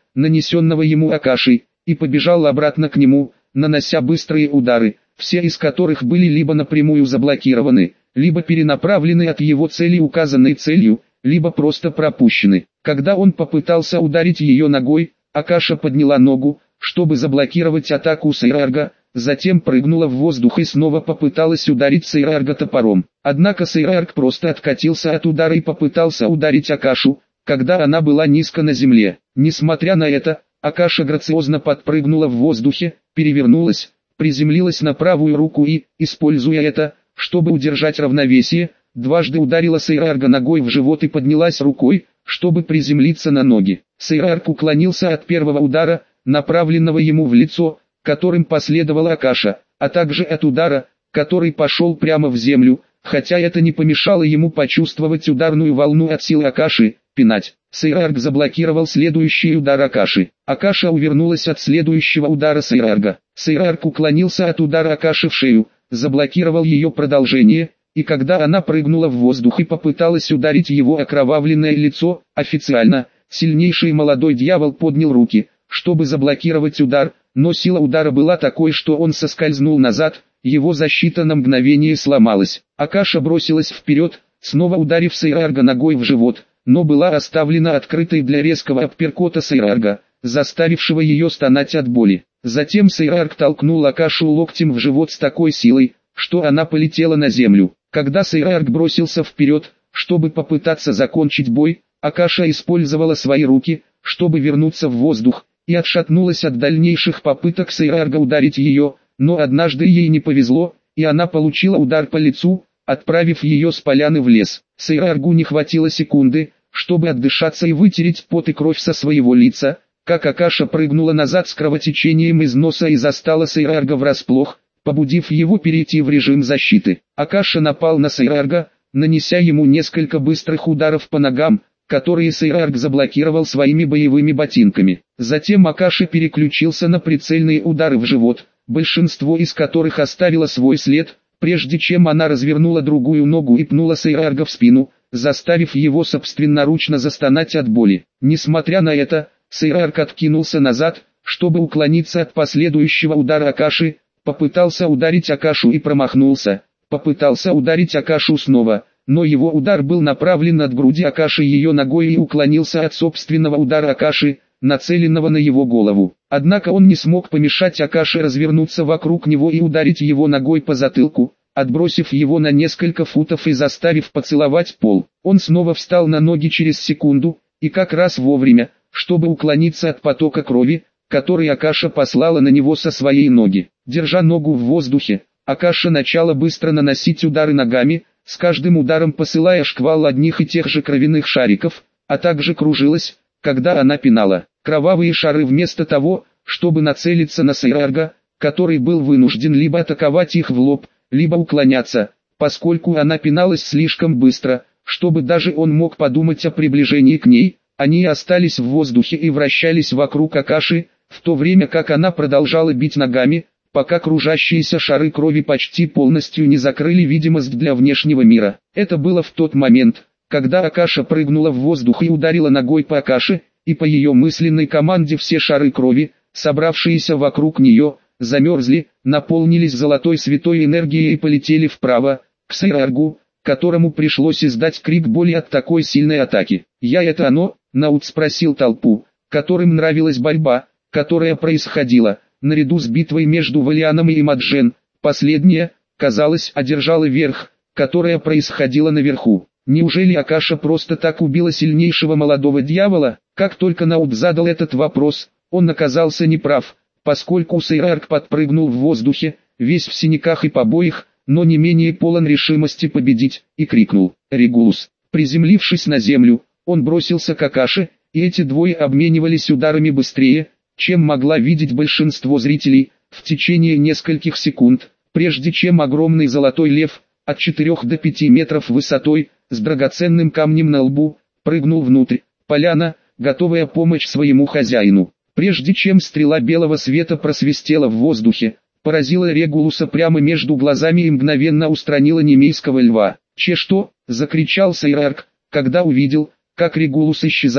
нанесенного ему Акашей, и побежал обратно к нему, нанося быстрые удары, все из которых были либо напрямую заблокированы, либо перенаправлены от его цели указанной целью, либо просто пропущены. Когда он попытался ударить ее ногой, Акаша подняла ногу, чтобы заблокировать атаку Сейрарга, затем прыгнула в воздух и снова попыталась ударить Сейрарга топором. Однако Сейрарг просто откатился от удара и попытался ударить Акашу, когда она была низко на земле. Несмотря на это, Акаша грациозно подпрыгнула в воздухе, перевернулась, приземлилась на правую руку и, используя это, чтобы удержать равновесие, дважды ударила Сейрарга ногой в живот и поднялась рукой, чтобы приземлиться на ноги. Сейрарг уклонился от первого удара, направленного ему в лицо, которым последовала Акаша, а также от удара, который пошел прямо в землю, хотя это не помешало ему почувствовать ударную волну от силы Акаши, пинать. Сейрарг заблокировал следующий удар Акаши. Акаша увернулась от следующего удара Сейрарга. Сейрарг уклонился от удара Акаши в шею, заблокировал ее продолжение, и когда она прыгнула в воздух и попыталась ударить его окровавленное лицо, официально, сильнейший молодой дьявол поднял руки, чтобы заблокировать удар, но сила удара была такой, что он соскользнул назад, его защита на мгновение сломалась. Акаша бросилась вперед, снова ударив Сейрарга ногой в живот, но была оставлена открытой для резкого апперкота Сейрарга, заставившего ее стонать от боли. Затем Сейрарг толкнул Акашу локтем в живот с такой силой, что она полетела на землю. Когда Сейрарг бросился вперед, чтобы попытаться закончить бой, Акаша использовала свои руки, чтобы вернуться в воздух, и отшатнулась от дальнейших попыток Сейрарга ударить ее, но однажды ей не повезло, и она получила удар по лицу, отправив ее с поляны в лес. Сейраргу не хватило секунды, чтобы отдышаться и вытереть пот и кровь со своего лица, как Акаша прыгнула назад с кровотечением из носа и застала Сейрарга врасплох, побудив его перейти в режим защиты. Акаша напал на Сейрарга, нанеся ему несколько быстрых ударов по ногам, которые Сейрарг заблокировал своими боевыми ботинками. Затем Акаша переключился на прицельные удары в живот, большинство из которых оставило свой след, прежде чем она развернула другую ногу и пнула Сейрарга в спину, заставив его собственноручно застонать от боли. Несмотря на это, Сейрарг откинулся назад, чтобы уклониться от последующего удара Акаши, попытался ударить Акашу и промахнулся, попытался ударить Акашу снова, но его удар был направлен от груди Акаши ее ногой и уклонился от собственного удара Акаши, нацеленного на его голову. Однако он не смог помешать Акаше развернуться вокруг него и ударить его ногой по затылку, отбросив его на несколько футов и заставив поцеловать пол. Он снова встал на ноги через секунду, и как раз вовремя, чтобы уклониться от потока крови, который Акаша послала на него со своей ноги. Держа ногу в воздухе, Акаша начала быстро наносить удары ногами, с каждым ударом посылая шквал одних и тех же кровяных шариков, а также кружилась, когда она пинала. Кровавые шары вместо того, чтобы нацелиться на Сейрарга, который был вынужден либо атаковать их в лоб, либо уклоняться, поскольку она пиналась слишком быстро, чтобы даже он мог подумать о приближении к ней, они остались в воздухе и вращались вокруг Акаши, в то время как она продолжала бить ногами, пока кружащиеся шары крови почти полностью не закрыли видимость для внешнего мира. Это было в тот момент, когда Акаша прыгнула в воздух и ударила ногой по Акаше, и по ее мысленной команде все шары крови, собравшиеся вокруг нее, замерзли, наполнились золотой святой энергией и полетели вправо, к Сейраргу, которому пришлось издать крик боли от такой сильной атаки. «Я это оно?» — Наут спросил толпу, которым нравилась борьба, которая происходила, наряду с битвой между Валианом и Маджен. Последняя, казалось, одержала верх, которая происходила наверху. Неужели Акаша просто так убила сильнейшего молодого дьявола? Как только Наут задал этот вопрос, он оказался неправ, поскольку Сейрарг подпрыгнул в воздухе, весь в синяках и побоях, но не менее полон решимости победить, и крикнул «Регулус!». Приземлившись на землю, он бросился к Акаше, и эти двое обменивались ударами быстрее, чем могла видеть большинство зрителей, в течение нескольких секунд, прежде чем огромный золотой лев, от 4 до 5 метров высотой, с драгоценным камнем на лбу, прыгнул внутрь. Поляна, готовая помочь своему хозяину. Прежде чем стрела белого света просвистела в воздухе, поразила Регулуса прямо между глазами и мгновенно устранила немейского льва. «Че что?» — закричал Сейрарг, когда увидел, как Регулус исчезает,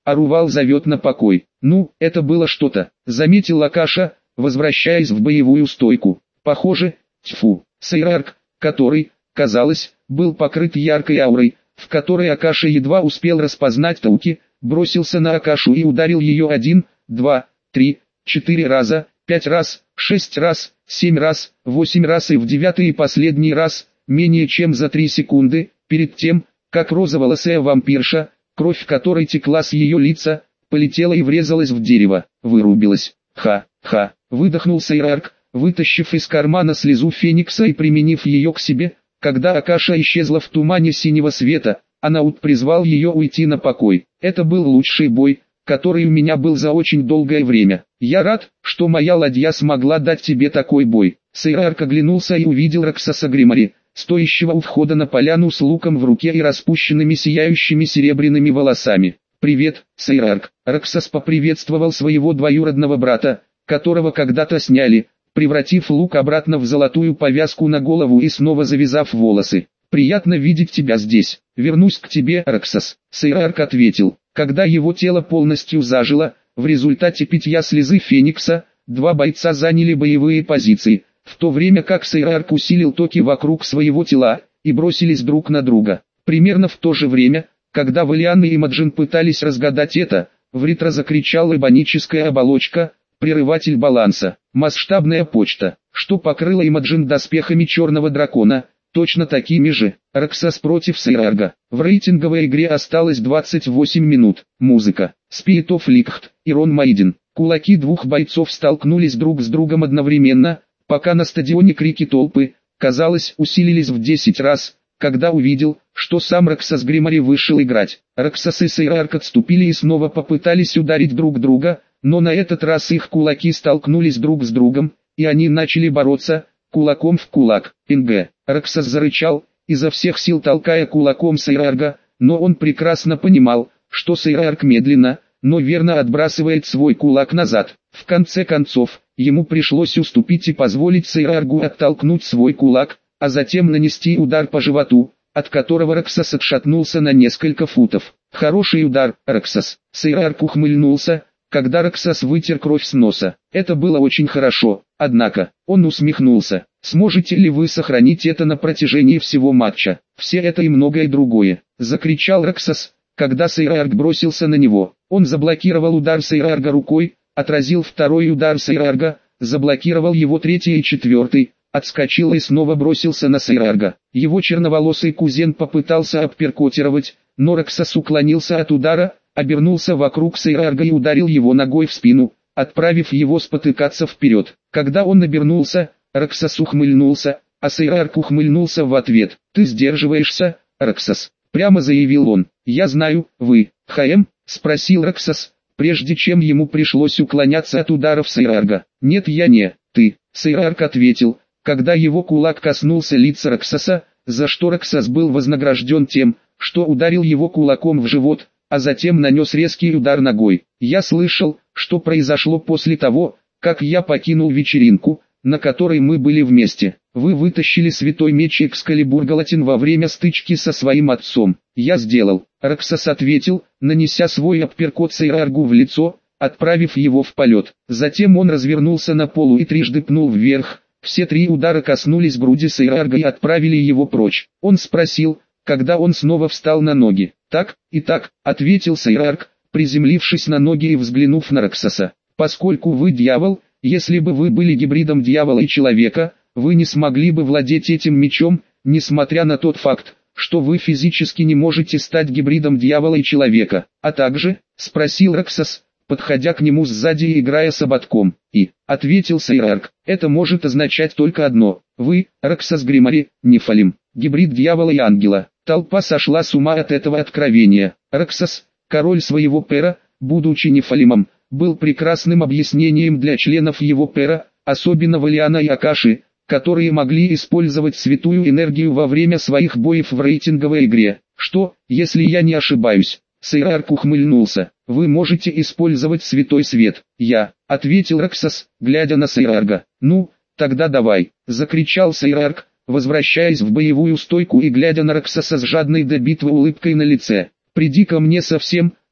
Арувал зовет на покой. Ну, это было что-то, заметил Акаша, возвращаясь в боевую стойку. Похоже, тьфу, Сейрарк, который, казалось, был покрыт яркой аурой, в которой Акаша едва успел распознать Тауки, бросился на Акашу и ударил ее 1, 2, 3, 4 раза, 5 раз, 6 раз, 7 раз, 8 раз и в 9-й и последний раз, менее чем за 3 секунды, перед тем, как розоволосая вампирша, кровь которой текла с ее лица, полетела и врезалась в дерево, вырубилась. Ха-ха, выдохнул Сейрарк, вытащив из кармана слезу Феникса и применив ее к себе. Когда Акаша исчезла в тумане синего света, Анаут призвал ее уйти на покой. Это был лучший бой, который у меня был за очень долгое время. Я рад, что моя ладья смогла дать тебе такой бой. Сейрарк оглянулся и увидел Раксаса Гримари, стоящего у входа на поляну с луком в руке и распущенными сияющими серебряными волосами. «Привет, Сейрарк!» Раксас поприветствовал своего двоюродного брата, которого когда-то сняли, превратив лук обратно в золотую повязку на голову и снова завязав волосы. «Приятно видеть тебя здесь. Вернусь к тебе, Раксас», — Сейрарк ответил. Когда его тело полностью зажило, в результате питья слезы Феникса, два бойца заняли боевые позиции, в то время как Сейрарк усилил токи вокруг своего тела, и бросились друг на друга. Примерно в то же время, когда Валиан и Имаджин пытались разгадать это, в ретро закричала эбоническая оболочка, прерыватель баланса, масштабная почта, что покрыла Имаджин доспехами черного дракона, точно такими же. Раксас против Сейрарга. В рейтинговой игре осталось 28 минут. Музыка. Spirit of Licht, Ирон Майден. Кулаки двух бойцов столкнулись друг с другом одновременно, пока на стадионе крики толпы, казалось, усилились в 10 раз, когда увидел, что сам Раксас Гримари вышел играть. Раксас и Сейрарк отступили и снова попытались ударить друг друга, но на этот раз их кулаки столкнулись друг с другом, и они начали бороться, кулаком в кулак. Пинг. Раксас зарычал, изо всех сил толкая кулаком Сейрарга, но он прекрасно понимал, что Сейрарг медленно, но верно отбрасывает свой кулак назад. В конце концов, ему пришлось уступить и позволить Сейраргу оттолкнуть свой кулак, а затем нанести удар по животу, от которого Раксас отшатнулся на несколько футов. «Хороший удар, Раксас!» Сейрарг ухмыльнулся, когда Раксас вытер кровь с носа. Это было очень хорошо, однако, он усмехнулся. «Сможете ли вы сохранить это на протяжении всего матча? Все это и многое другое!» Закричал Раксас, когда Сейрарг бросился на него. Он заблокировал удар Сейрарга рукой, отразил второй удар Сейрарга, заблокировал его третий и четвертый, отскочил и снова бросился на Сейрарга. Его черноволосый кузен попытался апперкотировать, но Раксас уклонился от удара, обернулся вокруг Сейрарга и ударил его ногой в спину, отправив его спотыкаться вперед. Когда он обернулся, Раксас ухмыльнулся, а Сейрарг ухмыльнулся в ответ. «Ты сдерживаешься, Раксас», — прямо заявил он. «Я знаю, вы, ХМ?» — спросил Раксас, прежде чем ему пришлось уклоняться от ударов Сейрарга. «Нет, я не, ты», — Сейрарг ответил, когда его кулак коснулся лица Раксаса, за что Раксас был вознагражден тем, что ударил его кулаком в живот, а затем нанес резкий удар ногой. «Я слышал, что произошло после того, как я покинул вечеринку, на которой мы были вместе. Вы вытащили святой меч Экскалибур Галатин во время стычки со своим отцом». «Я сделал», — Раксас ответил, нанеся свой апперкот Сейраргу в лицо, отправив его в полет. Затем он развернулся на полу и трижды пнул вверх. Все три удара коснулись груди Сейрарга и отправили его прочь. Он спросил, когда он снова встал на ноги. «Так, и так», — ответил Сейрарг, приземлившись на ноги и взглянув на Раксаса. «Поскольку вы дьявол, если бы вы были гибридом дьявола и человека, вы не смогли бы владеть этим мечом, несмотря на тот факт, что вы физически не можете стать гибридом дьявола и человека». «А также?» — спросил Раксас, подходя к нему сзади и играя с ободком. «И», — ответил Сейрарг, — «это может означать только одно. Вы, Раксас Гримари, Нефалим, гибрид дьявола и ангела». Толпа сошла с ума от этого откровения. Раксас, король своего пера, будучи Нефалимом, был прекрасным объяснением для членов его пера, особенно Валиана и Акаши, которые могли использовать святую энергию во время своих боев в рейтинговой игре. «Что, если я не ошибаюсь?» Сейрарг ухмыльнулся. «Вы можете использовать святой свет». «Я», — ответил Раксас, глядя на Сейрарга. «Ну, тогда давай», — закричал Сейрарг, возвращаясь в боевую стойку и глядя на Раксаса с жадной до битвы улыбкой на лице. «Приди ко мне совсем,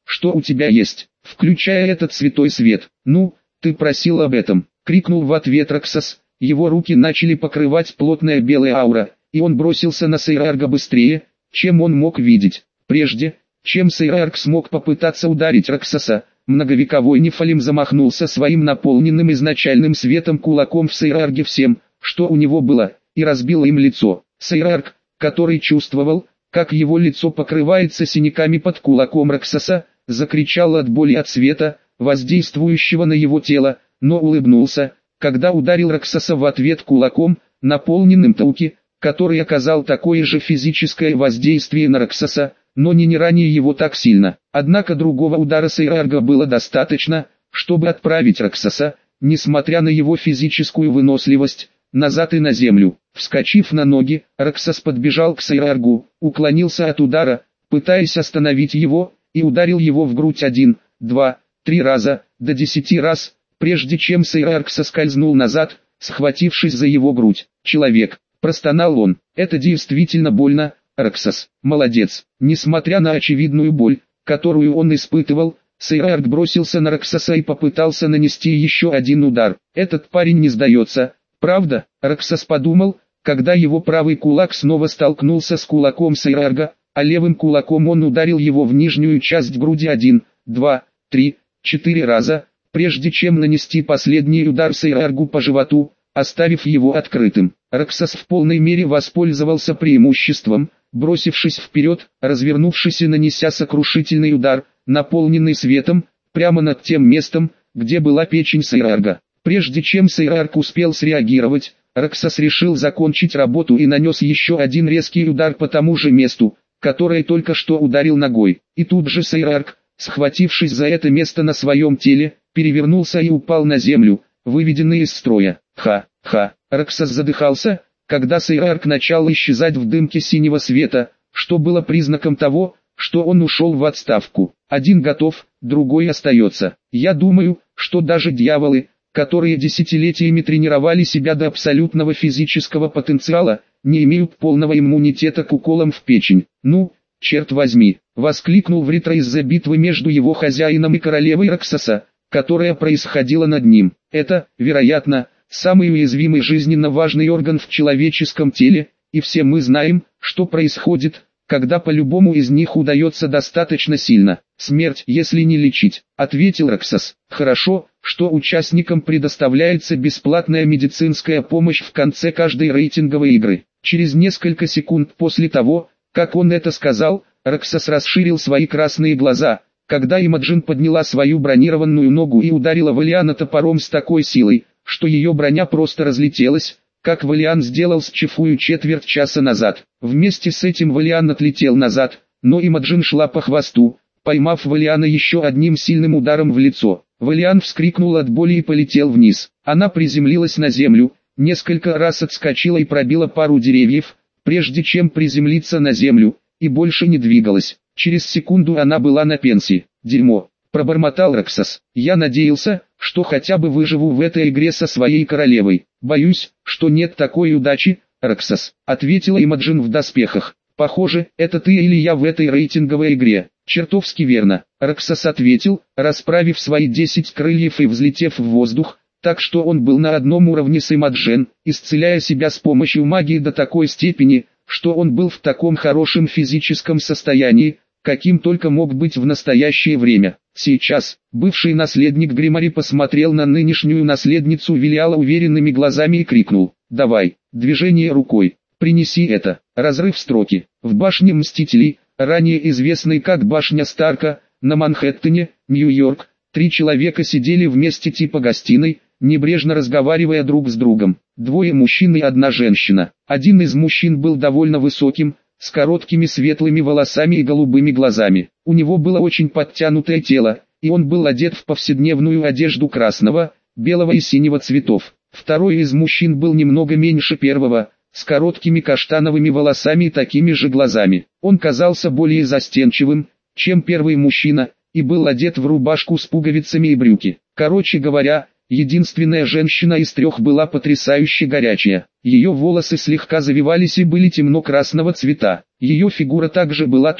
что у тебя есть, включая этот святой свет. Ну, ты просил об этом, крикнул в ответ Роксос. Его руки начали покрывать плотная белая аура, и он бросился на Сейрарга быстрее, чем он мог видеть. Прежде, чем Сейрарг смог попытаться ударить Роксоса, многовековой Нефалим замахнулся своим наполненным изначальным светом кулаком в Сейрарге всем, что у него было, и разбил им лицо. Сейрарг, который чувствовал, как его лицо покрывается синяками под кулаком Роксоса, закричал от боли от света, воздействующего на его тело, но улыбнулся, когда ударил Роксоса в ответ кулаком, наполненным Тауки, который оказал такое же физическое воздействие на Роксоса, но не ранее его так сильно. Однако другого удара Сейрарга было достаточно, чтобы отправить Роксоса, несмотря на его физическую выносливость, назад и на землю. Вскочив на ноги, Роксос подбежал к Сейраргу, уклонился от удара, пытаясь остановить его, и ударил его в грудь 1, 2, 3 раза, до 10 раз, прежде чем Сейрарг соскользнул назад, схватившись за его грудь. «Человек», — простонал он, — «это действительно больно, Роксос, молодец». Несмотря на очевидную боль, которую он испытывал, Сейрарг бросился на Роксоса и попытался нанести еще один удар. «Этот парень не сдается, правда?» Роксос подумал, когда его правый кулак снова столкнулся с кулаком Сейрарга, а левым кулаком он ударил его в нижнюю часть груди 1, 2, 3, 4 раза, прежде чем нанести последний удар Сейраргу по животу, оставив его открытым. Роксос в полной мере воспользовался преимуществом, бросившись вперед, развернувшись и нанеся сокрушительный удар, наполненный светом, прямо над тем местом, где была печень Сейрарга. Прежде чем Сейрарг успел среагировать, Роксос решил закончить работу и нанес еще один резкий удар по тому же месту, которое только что ударил ногой. И тут же Сейрарг, схватившись за это место на своем теле, перевернулся и упал на землю, выведенный из строя. Ха-ха. Роксос задыхался, когда Сейрарг начал исчезать в дымке синего света, что было признаком того, что он ушел в отставку. Один готов, другой остается. Я думаю, что даже дьяволы, которые десятилетиями тренировали себя до абсолютного физического потенциала, не имеют полного иммунитета к уколам в печень. «Ну, черт возьми!» — воскликнул Вритра из-за битвы между его хозяином и королевой Роксоса, которая происходила над ним. «Это, вероятно, самый уязвимый жизненно важный орган в человеческом теле, и все мы знаем, что происходит, когда по любому из них удается достаточно сильно. Смерть, если не лечить», — ответил Роксос. «Хорошо, что участникам предоставляется бесплатная медицинская помощь в конце каждой рейтинговой игры». Через несколько секунд после того, как он это сказал, Роксос расширил свои красные глаза, когда Имаджин подняла свою бронированную ногу и ударила Валиана топором с такой силой, что ее броня просто разлетелась, как Валиан сделал с Чифую четверть часа назад. Вместе с этим Валиан отлетел назад, но Имаджин шла по хвосту, поймав Валиана еще одним сильным ударом в лицо. Валиан вскрикнул от боли и полетел вниз. Она приземлилась на землю, несколько раз отскочила и пробила пару деревьев, прежде чем приземлиться на землю, и больше не двигалась. Через секунду она была на пенсии. «Дерьмо», — пробормотал Роксос. «Я надеялся, что хотя бы выживу в этой игре со своей королевой. Боюсь, что нет такой удачи, Роксос», — ответила Имаджин в доспехах. «Похоже, это ты или я в этой рейтинговой игре». «Чертовски верно», — Роксос ответил, расправив свои 10 крыльев и взлетев в воздух, так что он был на одном уровне с Имаджин, исцеляя себя с помощью магии до такой степени, что он был в таком хорошем физическом состоянии, каким только мог быть в настоящее время. Сейчас, бывший наследник Гримари посмотрел на нынешнюю наследницу Велиала уверенными глазами и крикнул: «Давай!» Движение рукой. «Принеси это!» Разрыв строки. В башне Мстителей, ранее известной как башня Старка, на Манхэттене, Нью-Йорк, 3 человека сидели вместе типа гостиной, небрежно разговаривая друг с другом. 2 мужчин и 1 женщина. Один из мужчин был довольно высоким, с короткими светлыми волосами и голубыми глазами. У него было очень подтянутое тело, и он был одет в повседневную одежду красного, белого и синего цветов. Второй из мужчин был немного меньше первого, с короткими каштановыми волосами и такими же глазами. Он казался более застенчивым, чем первый мужчина, и был одет в рубашку с пуговицами и брюки. Короче говоря, единственная женщина из 3 была потрясающе горячая. Ее волосы слегка завивались и были темно-красного цвета. Ее фигура также была той,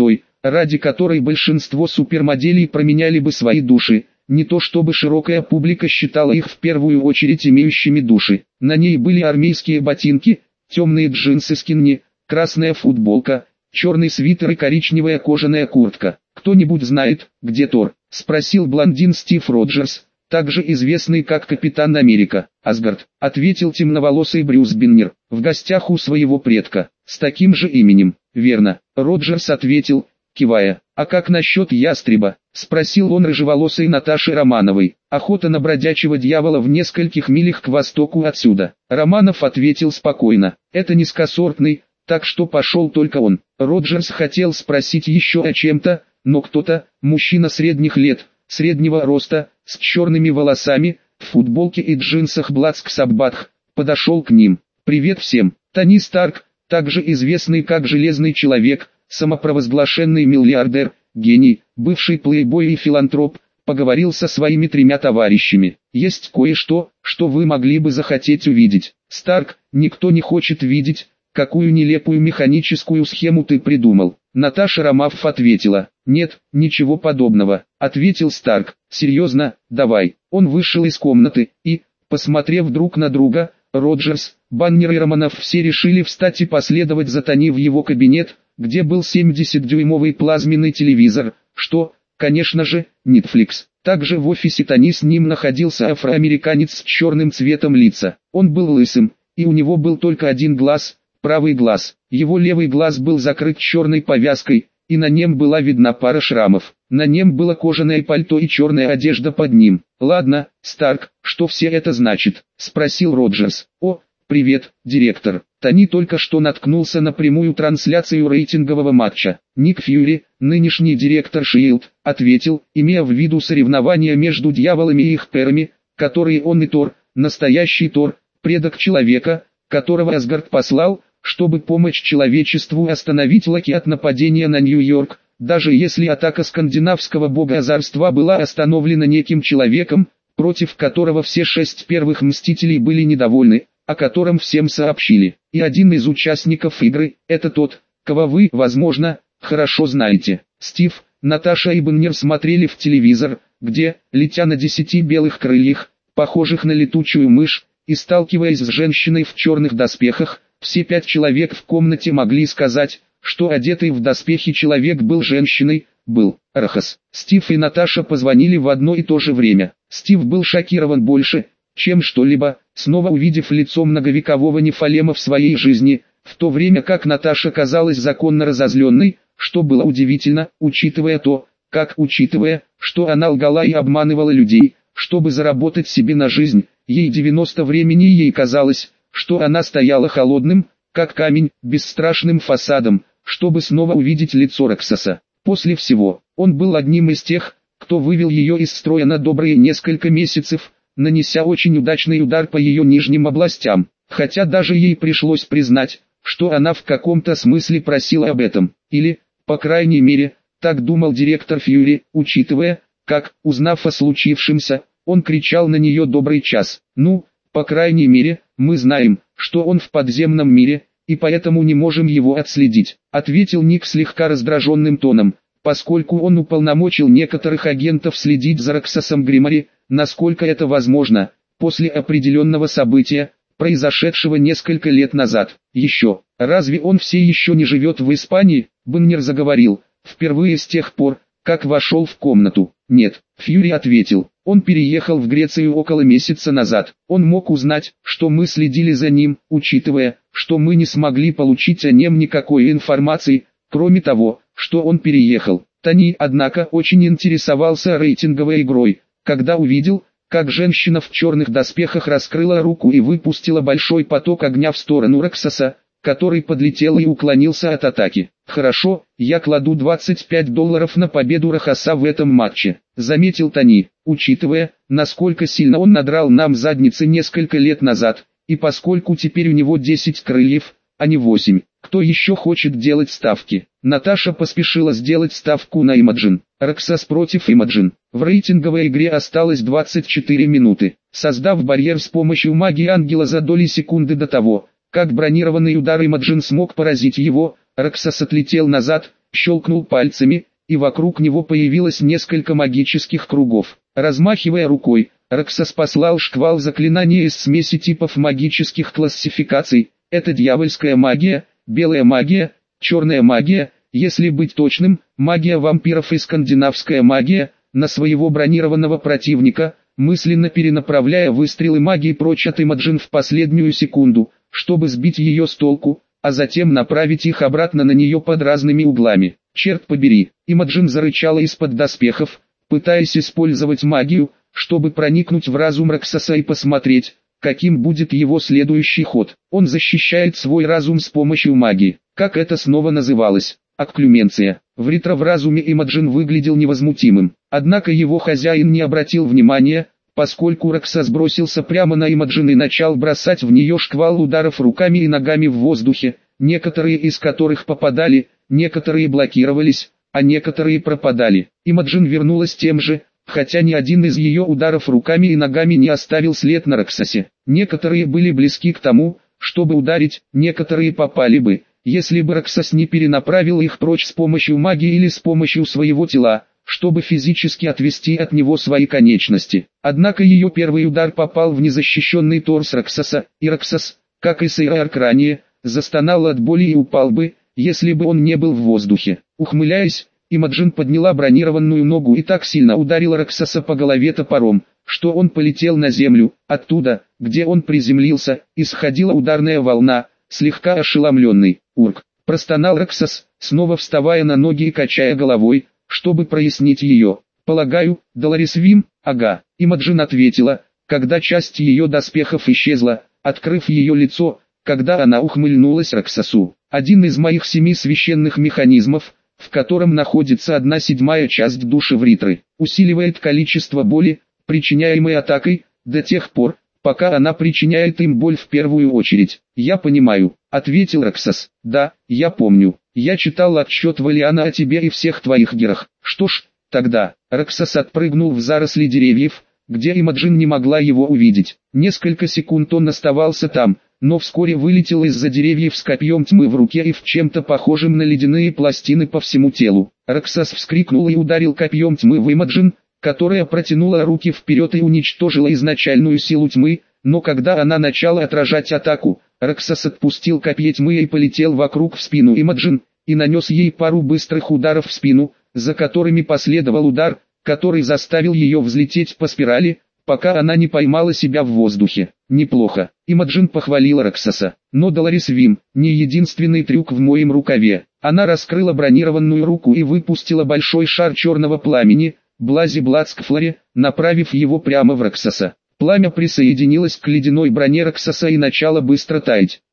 ради которой большинство супермоделей променяли бы свои души. Не то чтобы широкая публика считала их в первую очередь имеющими души. На ней были армейские ботинки, темные джинсы скинни, красная футболка, черный свитер и коричневая кожаная куртка. «Кто-нибудь знает, где Тор?» — спросил блондин Стив Роджерс, также известный как Капитан Америка. «Асгард», — ответил темноволосый Брюс Беннер, — «в гостях у своего предка, с таким же именем». «Верно», — Роджерс ответил, кивая. «А как насчет ястреба?» — спросил он рыжеволосой Наташи Романовой. «Охота на бродячего дьявола в нескольких милях к востоку отсюда». Романов ответил спокойно: «Это низкосортный, так что пошел только он». Роджерс хотел спросить еще о чем-то, но кто-то, мужчина средних лет, среднего роста, с черными волосами, в футболке и джинсах Блацк Саббатх, подошел к ним. «Привет всем». Тони Старк, также известный как Железный Человек, самопровозглашенный миллиардер, гений, бывший плейбой и филантроп, поговорил со своими 3 товарищами. «Есть кое-что, что вы могли бы захотеть увидеть. Старк, никто не хочет видеть, какую нелепую механическую схему ты придумал». Наташа Романов ответила: «Нет, ничего подобного», — ответил Старк. «Серьезно, давай». Он вышел из комнаты, и, посмотрев друг на друга, Роджерс, Баннер и Романов все решили встать и последовать за Тони в его кабинет, где был 70-дюймовый плазменный телевизор, что, конечно же, Netflix. Также в офисе Тони с ним находился афроамериканец с черным цветом лица. Он был лысым, и у него был только один глаз, правый глаз. Его левый глаз был закрыт черной повязкой, и на нем была видна пара шрамов. На нем было кожаное пальто и черная одежда под ним. «Ладно, Старк, что все это значит?» — спросил Роджерс. «О, привет, директор». Тони только что наткнулся на прямую трансляцию рейтингового матча. Ник Фьюри, нынешний директор Shield, ответил, имея в виду соревнования между дьяволами и их пэрами, которые он и Тор, настоящий Тор, предок человека, которого Асгард послал, чтобы помочь человечеству остановить Локи от нападения на Нью-Йорк, даже если атака скандинавского бога озорства была остановлена неким человеком, против которого все 6 первых Мстителей были недовольны, о котором всем сообщили. И один из участников игры, это тот, кого вы, возможно, хорошо знаете. Стив, Наташа и Баннер смотрели в телевизор, где, летя на 10 белых крыльях, похожих на летучую мышь, и сталкиваясь с женщиной в черных доспехах, все 5 человек в комнате могли сказать, что одетый в доспехи человек был женщиной, был Арахас. Стив и Наташа позвонили в одно и то же время. Стив был шокирован больше, чем что-либо, снова увидев лицо многовекового Нефалема в своей жизни, в то время как Наташа казалась законно разозленной, что было удивительно, учитывая, что она лгала и обманывала людей, чтобы заработать себе на жизнь. Ей 90 времени ей казалось, что она стояла холодным, как камень, бесстрашным фасадом, чтобы снова увидеть лицо Роксаса. После всего, он был одним из тех, кто вывел ее из строя на добрые несколько месяцев, нанеся очень удачный удар по ее нижним областям, хотя даже ей пришлось признать, что она в каком-то смысле просила об этом, или, по крайней мере, так думал директор Фьюри, учитывая, как, узнав о случившемся, он кричал на нее добрый час. «Ну, по крайней мере, мы знаем, что он в подземном мире, и поэтому не можем его отследить», — ответил Ник слегка раздраженным тоном, поскольку он уполномочил некоторых агентов следить за Роксасом Гримори, насколько это возможно, после определенного события, произошедшего несколько лет назад. «Еще, разве он все еще не живет в Испании?» — Баннер заговорил, впервые с тех пор, как вошел в комнату. «Нет», — Фьюри ответил, — «он переехал в Грецию около месяца назад. Он мог узнать, что мы следили за ним, учитывая, что мы не смогли получить о нем никакой информации, кроме того, что он переехал». Тони, однако, очень интересовался рейтинговой игрой, когда увидел, как женщина в черных доспехах раскрыла руку и выпустила большой поток огня в сторону Роксаса, который подлетел и уклонился от атаки. «Хорошо, я кладу $25 на победу Роксаса в этом матче», — заметил Тони, учитывая, насколько сильно он надрал нам задницы несколько лет назад, и поскольку теперь у него 10 крыльев, а не 8. Кто еще хочет делать ставки? Наташа поспешила сделать ставку на Имаджин. Роксас против Имаджин. В рейтинговой игре осталось 24 минуты. Создав барьер с помощью магии ангела за доли секунды до того, как бронированный удар Имаджин смог поразить его, Роксас отлетел назад, щелкнул пальцами, и вокруг него появилось несколько магических кругов. Размахивая рукой, Роксос послал шквал заклинаний из смеси типов магических классификаций. Это дьявольская магия, белая магия, черная магия, если быть точным, магия вампиров и скандинавская магия, на своего бронированного противника, мысленно перенаправляя выстрелы магии прочь от Имаджин в последнюю секунду, чтобы сбить ее с толку, а затем направить их обратно на нее под разными углами. Черт побери, Имаджин зарычала из-под доспехов, пытаясь использовать магию, чтобы проникнуть в разум Роксоса и посмотреть, каким будет его следующий ход. Он защищает свой разум с помощью магии. Как это снова называлось? Окклюменция. В ретро-разуме Имаджин выглядел невозмутимым. Однако его хозяин не обратил внимания, поскольку Роксос бросился прямо на Имаджин и начал бросать в нее шквал ударов руками и ногами в воздухе, некоторые из которых попадали, некоторые блокировались, а некоторые пропадали. Имаджин вернулась тем же, хотя ни один из ее ударов руками и ногами не оставил след на Роксосе. Некоторые были близки к тому, чтобы ударить, некоторые попали бы, если бы Роксос не перенаправил их прочь с помощью магии или с помощью своего тела, чтобы физически отвести от него свои конечности. Однако ее первый удар попал в незащищенный торс Роксоса, и Роксос, как и Сейрарк ранее, застонал от боли и упал бы, если бы он не был в воздухе. Ухмыляясь, Имаджин подняла бронированную ногу и так сильно ударила Роксоса по голове топором, что он полетел на землю. Оттуда, где он приземлился, исходила ударная волна, слегка ошеломленный. «Урк!» – простонал Роксос, снова вставая на ноги и качая головой, чтобы прояснить ее. «Полагаю, Долорис Вим?» «Ага», – Имаджин ответила, когда часть ее доспехов исчезла, открыв ее лицо, когда она ухмыльнулась Роксосу. «Один из моих 7 священных механизмов, в котором находится 1/7 часть души Вритры, усиливает количество боли, причиняемой атакой, до тех пор, пока она причиняет им боль в первую очередь». «Я понимаю», — ответил Роксос. «Да, я помню. Я читал отчет Валиана о тебе и всех твоих герах». «Что ж, тогда...» Роксос отпрыгнул в заросли деревьев, где Имаджин не могла его увидеть. Несколько секунд он оставался там, но вскоре вылетел из-за деревьев с копьем тьмы в руке и в чем-то похожем на ледяные пластины по всему телу. Роксос вскрикнул и ударил копьем тьмы в Имаджин, которая протянула руки вперед и уничтожила изначальную силу тьмы, но когда она начала отражать атаку, Роксос отпустил копье тьмы и полетел вокруг в спину Имаджин, и нанес ей пару быстрых ударов в спину, за которыми последовал удар, который заставил ее взлететь по спирали, пока она не поймала себя в воздухе. «Неплохо», — Имаджин похвалила Роксоса. «Но Долорис Вим, не единственный трюк в моем рукаве». Она раскрыла бронированную руку и выпустила большой шар черного пламени, Блази-Блацкфлоре, направив его прямо в Роксоса. Пламя присоединилось к ледяной броне Роксоса и начало быстро таять.